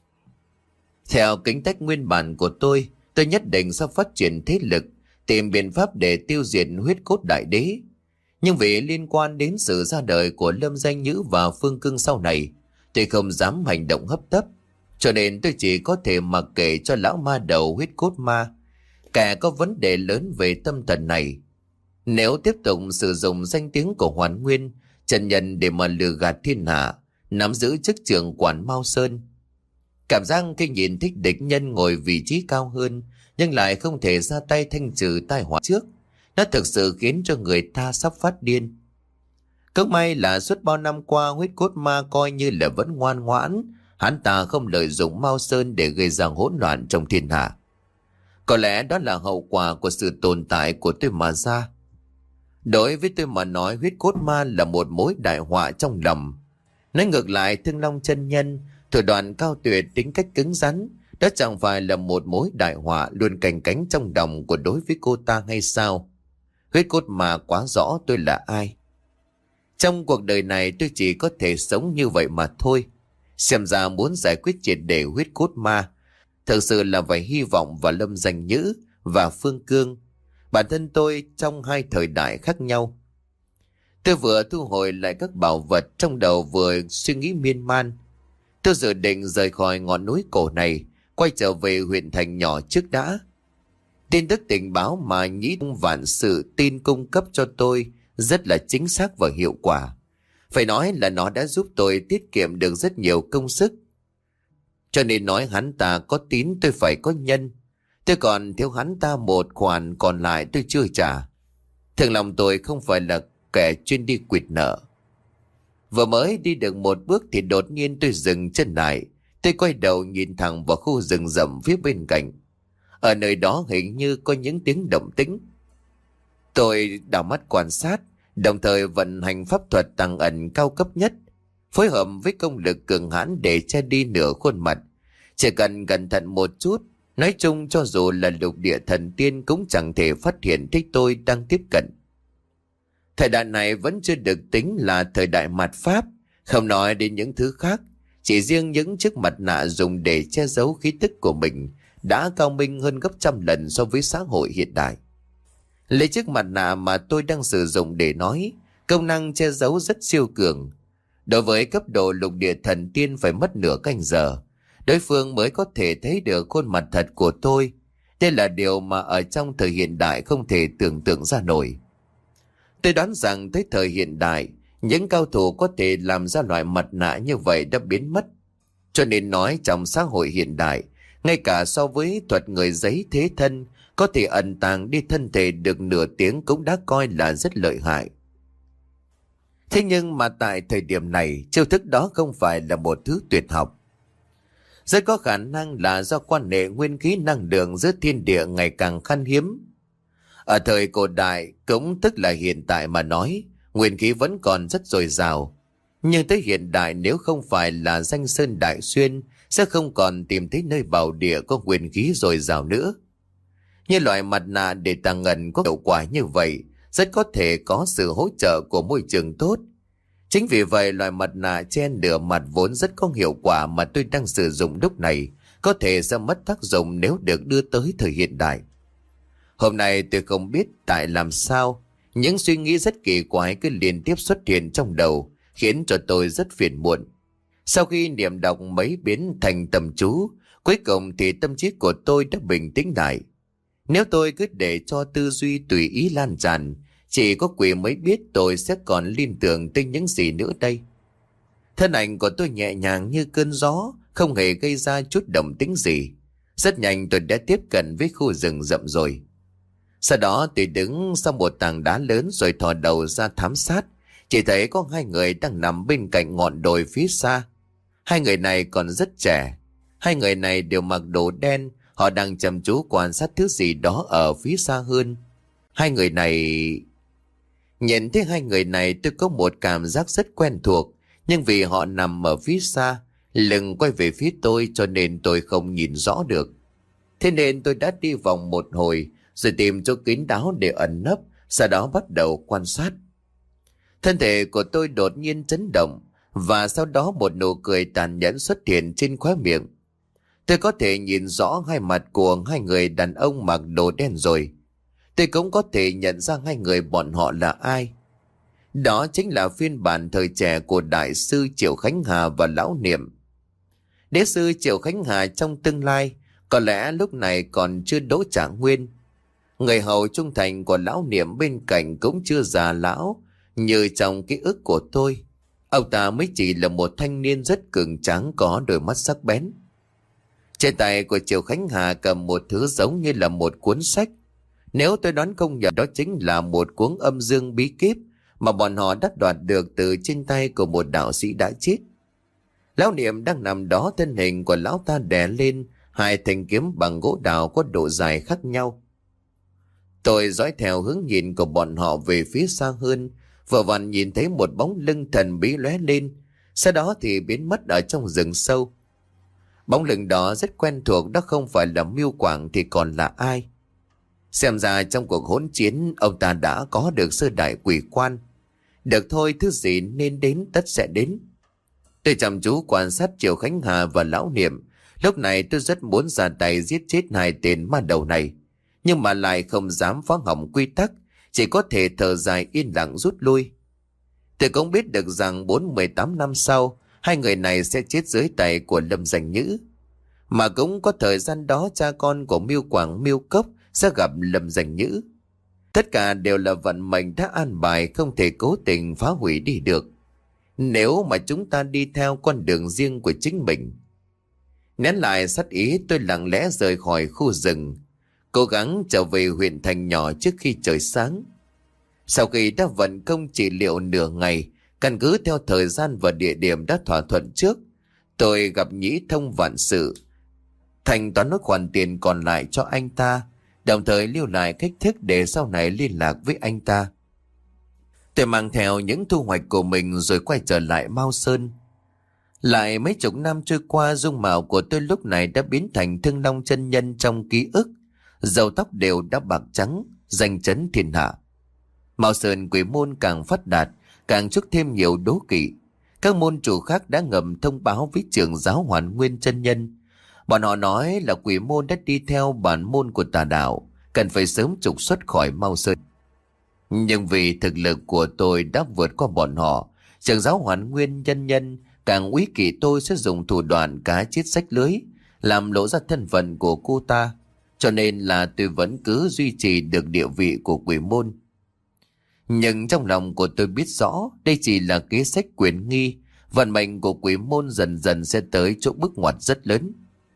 Theo kính tách nguyên bản của tôi, tôi nhất định sẽ phát triển thế lực, tìm biện pháp để tiêu diệt huyết cốt đại đế. Nhưng vì liên quan đến sự ra đời của Lâm Danh Nhữ và Phương Cưng sau này, tôi không dám hành động hấp tấp, cho nên tôi chỉ có thể mặc kệ cho lão ma đầu huyết cốt ma, kẻ có vấn đề lớn về tâm thần này. Nếu tiếp tục sử dụng danh tiếng của Hoàn Nguyên chân nhân để mà lừa gạt thiên hạ, nắm giữ chức trưởng quản Mao Sơn, cảm giác khi nhìn thích địch nhân ngồi vị trí cao hơn nhưng lại không thể ra tay thanh trừ tai họa trước, nó thực sự khiến cho người ta sắp phát điên. Cực may là suốt bao năm qua huyết cốt ma coi như là vẫn ngoan ngoãn, hắn ta không lợi dụng Mao Sơn để gây ra hỗn loạn trong thiên hạ. Có lẽ đó là hậu quả của sự tồn tại của tôi mà ra. Đối với tôi mà nói, huyết cốt ma là một mối đại họa trong lòng. Nói ngược lại, Thương Long chân nhân, thủ đoạn cao tuyệt, tính cách cứng rắn, đó chẳng phải là một mối đại họa luôn canh cánh trong lòng của đối với cô ta hay sao? Huyết cốt ma quá rõ tôi là ai. Trong cuộc đời này tôi chỉ có thể sống như vậy mà thôi. Xem ra muốn giải quyết triệt để huyết cốt ma, thực sự là phải hy vọng vào Lâm Danh Nhữ và Phương Cương, bản thân tôi trong hai thời đại khác nhau. Tôi vừa thu hồi lại các bảo vật trong đầu, vừa suy nghĩ miên man. Tôi dự định rời khỏi ngọn núi cổ này, quay trở về huyện thành nhỏ trước đã. Tin tức tình báo mà Nhĩ Tông Vạn Sự tin cung cấp cho tôi rất là chính xác và hiệu quả. Phải nói là nó đã giúp tôi tiết kiệm được rất nhiều công sức. Cho nên nói hắn ta có tín, tôi phải có nhân. Tôi còn thiếu hắn ta một khoản còn lại tôi chưa trả. Thường lòng tôi không phải là kẻ chuyên đi quỵt nợ. Vừa mới đi được một bước thì đột nhiên tôi dừng chân lại. Tôi quay đầu nhìn thẳng vào khu rừng rậm phía bên cạnh. Ở nơi đó hình như có những tiếng động tĩnh. Tôi đảo mắt quan sát, đồng thời vận hành pháp thuật tàng ẩn cao cấp nhất, phối hợp với công lực cường hãn để che đi nửa khuôn mặt. Chỉ cần cẩn thận một chút, nói chung cho dù là lục địa thần tiên cũng chẳng thể phát hiện thấy tôi đang tiếp cận. Thời đại này vẫn chưa được tính là thời đại mạt Pháp, không nói đến những thứ khác. Chỉ riêng những chiếc mặt nạ dùng để che giấu khí tức của mình đã cao minh hơn gấp trăm lần so với xã hội hiện đại. Lấy chiếc mặt nạ mà tôi đang sử dụng để nói, công năng che giấu rất siêu cường. Đối với cấp độ lục địa thần tiên phải mất nửa canh giờ, đối phương mới có thể thấy được khuôn mặt thật của tôi. Đây là điều mà ở trong thời hiện đại không thể tưởng tượng ra nổi. Tôi đoán rằng tới thời hiện đại, những cao thủ có thể làm ra loại mặt nạ như vậy đã biến mất. Cho nên nói trong xã hội hiện đại, ngay cả so với thuật người giấy thế thân, có thể ẩn tàng đi thân thể được nửa tiếng cũng đã coi là rất lợi hại. Thế nhưng mà tại thời điểm này, chiêu thức đó không phải là một thứ tuyệt học. Rất có khả năng là do quan hệ nguyên khí năng lượng giữa thiên địa ngày càng khan hiếm. Ở thời cổ đại, cũng tức là hiện tại mà nói, nguyên khí vẫn còn rất dồi dào. Nhưng tới hiện đại, nếu không phải là danh sơn đại xuyên, sẽ không còn tìm thấy nơi bảo địa có nguyên khí dồi dào nữa. Như loại mặt nạ để tàng ngần có hiệu quả như vậy, rất có thể có sự hỗ trợ của môi trường tốt. Chính vì vậy, loại mặt nạ che nửa mặt vốn rất có hiệu quả mà tôi đang sử dụng lúc này có thể sẽ mất tác dụng nếu được đưa tới thời hiện đại. Hôm nay tôi không biết tại làm sao, những suy nghĩ rất kỳ quái cứ liên tiếp xuất hiện trong đầu, khiến cho tôi rất phiền muộn. Sau khi niệm đọc mấy biến thành tầm chú, cuối cùng thì tâm trí của tôi đã bình tĩnh lại. Nếu tôi cứ để cho tư duy tùy ý lan tràn, chỉ có quỷ mới biết tôi sẽ còn liên tưởng tới những gì nữa đây. Thân ảnh của tôi nhẹ nhàng như cơn gió, không hề gây ra chút động tĩnh gì. Rất nhanh tôi đã tiếp cận với khu rừng rậm rồi. Sau đó tôi đứng sau một tảng đá lớn rồi thò đầu ra thám sát. Chỉ thấy có hai người đang nằm bên cạnh ngọn đồi phía xa. Hai người này còn rất trẻ. Hai người này đều mặc đồ đen. Họ đang chăm chú quan sát thứ gì đó ở phía xa hơn. Hai người này... Nhìn thấy hai người này tôi có một cảm giác rất quen thuộc. Nhưng vì họ nằm ở phía xa, lưng quay về phía tôi cho nên tôi không nhìn rõ được. Thế nên tôi đã đi vòng một hồi rồi tìm chỗ kín đáo để ẩn nấp, sau đó bắt đầu quan sát. Thân thể của tôi đột nhiên chấn động và sau đó một nụ cười tàn nhẫn xuất hiện trên khóe miệng. Tôi có thể nhìn rõ hai mặt của hai người đàn ông mặc đồ đen rồi. Tôi cũng có thể nhận ra hai người bọn họ là ai. Đó chính là phiên bản thời trẻ của Đại sư Triệu Khánh Hà và Lão Niệm. Đế sư Triệu Khánh Hà trong tương lai có lẽ lúc này còn chưa đỗ trạng nguyên. Người hầu trung thành của Lão Niệm bên cạnh cũng chưa già lão như trong ký ức của tôi. Ông ta mới chỉ là một thanh niên rất cường tráng có đôi mắt sắc bén. Trên tay của Triệu Khánh Hà cầm một thứ giống như là một cuốn sách. Nếu tôi đoán không nhầm, đó chính là một cuốn âm dương bí kíp mà bọn họ đã đoạt được từ trên tay của một đạo sĩ đã chết. Lão Niệm đang nằm đó, thân hình của lão ta đè lên hai thanh kiếm bằng gỗ đào có độ dài khác nhau. Tôi dõi theo hướng nhìn của bọn họ về phía xa hơn, vừa vặn nhìn thấy một bóng lưng thần bí lóe lên, sau đó thì biến mất ở trong rừng sâu. Bóng lưng đó rất quen thuộc, đó không phải là Miêu Quảng thì còn là ai? Xem ra trong cuộc hỗn chiến ông ta đã có được sơ đại quỷ quan. Được thôi, thứ gì nên đến tất sẽ đến. Tôi chăm chú quan sát Triệu Khánh Hà và Lão Niệm. Lúc này tôi rất muốn ra tay giết chết hai tên ma đầu này, nhưng mà lại không dám phá hỏng quy tắc, chỉ có thể thở dài yên lặng rút lui. Tôi cũng biết được rằng bốn mươi tám năm sau, hai người này sẽ chết dưới tay của Lâm Danh Nhữ. Mà cũng có thời gian đó cha con của Miêu Quảng, Miêu Cốc sẽ gặp Lâm Danh Nhữ. Tất cả đều là vận mệnh đã an bài, không thể cố tình phá hủy đi được. Nếu mà chúng ta đi theo con đường riêng của chính mình. Nén lại sát ý, tôi lặng lẽ rời khỏi khu rừng, cố gắng trở về huyện thành nhỏ trước khi trời sáng. Sau khi đã vận công trị liệu nửa ngày, căn cứ theo thời gian và địa điểm đã thỏa thuận trước, tôi gặp Nhĩ Thông Vạn Sự, thanh toán nốt khoản tiền còn lại cho anh ta, đồng thời lưu lại cách thức để sau này liên lạc với anh ta. Tôi mang theo những thu hoạch của mình rồi quay trở lại Mao Sơn. Lại mấy chục năm trôi qua, dung mạo của tôi lúc này đã biến thành Thương Long chân nhân trong ký ức. Râu tóc đều đã bạc trắng, danh chấn thiên hạ. Mao Sơn quỷ môn càng phát đạt, càng chuốc thêm nhiều đố kỵ. Các môn chủ khác đã ngầm thông báo với trưởng giáo Hoàn Nguyên chân nhân. Bọn họ nói là quỷ môn đã đi theo bản môn của tà đạo, cần phải sớm trục xuất khỏi Mao Sơn. Nhưng vì thực lực của tôi đã vượt qua bọn họ, trưởng giáo Hoàn Nguyên chân nhân càng úy kỵ tôi sẽ dùng thủ đoạn cá chết sách lưới, làm lộ ra thân phận của cô ta. Cho nên là tôi vẫn cứ duy trì được địa vị của quỷ môn. Nhưng trong lòng của tôi biết rõ đây chỉ là kế sách quyền nghi, vận mệnh của quỷ môn dần dần sẽ tới chỗ bước ngoặt rất lớn.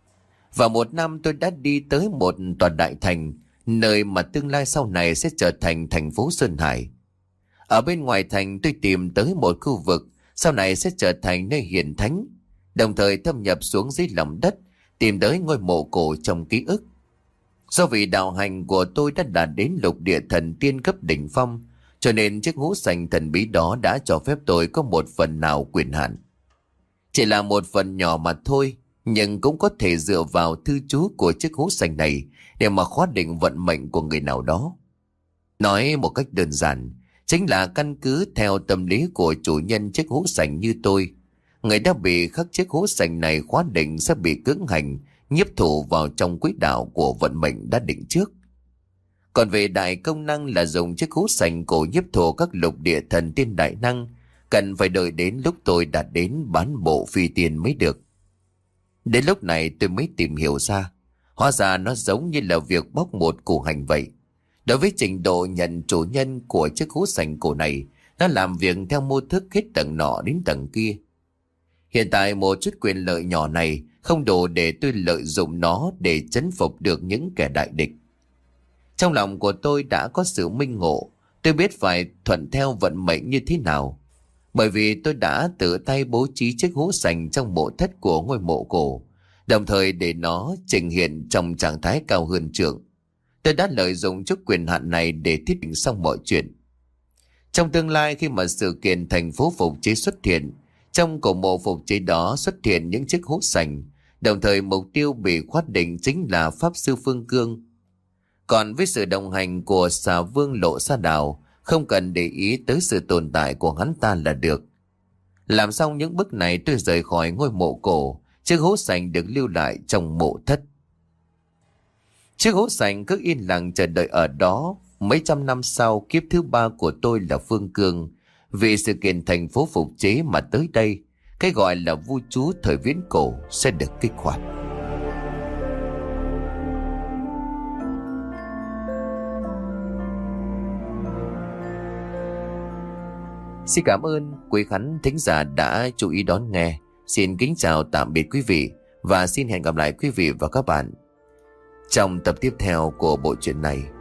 Và một năm tôi đã đi tới một tòa đại thành, nơi mà tương lai sau này sẽ trở thành thành phố Sơn Hải. Ở bên ngoài thành tôi tìm tới một khu vực sau này sẽ trở thành nơi hiển thánh, đồng thời thâm nhập xuống dưới lòng đất, tìm tới ngôi mộ cổ trong ký ức. Do vì đạo hành của tôi đã đạt đến lục địa thần tiên cấp đỉnh phong, cho nên là tôi vẫn cứ duy trì được địa vị của quỷ môn. Nhưng trong lòng của tôi biết rõ đây chỉ là kế sách quyền nghi, vận mệnh của quỷ môn dần dần sẽ tới chỗ bước ngoặt rất lớn. Và một năm tôi đã đi tới một tòa đại thành, nơi mà tương lai sau này sẽ trở thành thành phố Sơn Hải. Ở bên ngoài thành tôi tìm tới một khu vực sau này sẽ trở thành thành phố Sơn Hải. Do vì đạo hành của tôi đã đạt đến lục địa thần tiên cấp đỉnh phong, cho nên chiếc hũ sành thần bí đó đã cho phép tôi có một phần nào quyền hạn. Chỉ là một phần nhỏ mà thôi, nhưng cũng có thể dựa vào thư chú của chiếc hũ sành này để mà khóa định vận mệnh của người nào đó. Nói một cách đơn giản, chính là căn cứ theo tâm lý của chủ nhân chiếc hũ sành như tôi. Người đã bị khắc chiếc hũ sành này khóa định sẽ bị cưỡng hành, nhiếp thủ vào trong quỹ đạo của vận mệnh đã định trước. Còn về đại công năng là dùng chiếc hũ sành cổ nhiếp thủ các lục địa thần tiên đại năng, cần phải đợi đến lúc tôi đạt đến bán bộ phi tiên mới được. Đến lúc này tôi mới tìm hiểu ra, hóa ra nó giống như là việc bóc một củ hành vậy. Đối với trình độ nhận chủ nhân của chiếc hũ sành cổ này, nó làm việc theo mô thức hết tầng nọ đến tầng kia. Hiện tại một chút quyền lợi nhỏ này không đủ để tôi lợi dụng nó để chấn phục được những kẻ đại địch. Trong lòng của tôi đã có sự minh ngộ, tôi biết phải thuận theo vận mệnh như thế nào. Bởi vì tôi đã tự tay bố trí chiếc hũ sành trong mộ thất của ngôi mộ cổ, đồng thời để nó trình hiện trong trạng thái cao hơn trượng. Tôi đã lợi dụng chút quyền hạn này để thiết định xong mọi chuyện. Trong tương lai khi mà sự kiện thành phố phục chế xuất hiện, trong cổ mộ phục chế đó xuất hiện những chiếc hũ sành, đồng thời mục tiêu bị khoát định chính là Pháp Sư Phương Cương. Còn với sự đồng hành của xà vương Lộ Sa Đào, không cần để ý tới sự tồn tại của hắn ta là được. Làm xong những bước này tôi rời khỏi ngôi mộ cổ, chiếc hũ sành được lưu lại trong mộ thất. Chiếc hũ sành cứ yên lặng chờ đợi ở đó. Mấy trăm năm sau, kiếp thứ ba của tôi là Phương Cương, vì sự kiện thành phố phục chế mà tới đây, cái gọi là vu chú thời viễn cổ sẽ được kích hoạt. Xin cảm ơn quý khán thính giả đã chú ý đón nghe. Xin kính chào tạm biệt quý vị và xin hẹn gặp lại quý vị và các bạn trong tập tiếp theo của bộ truyện này.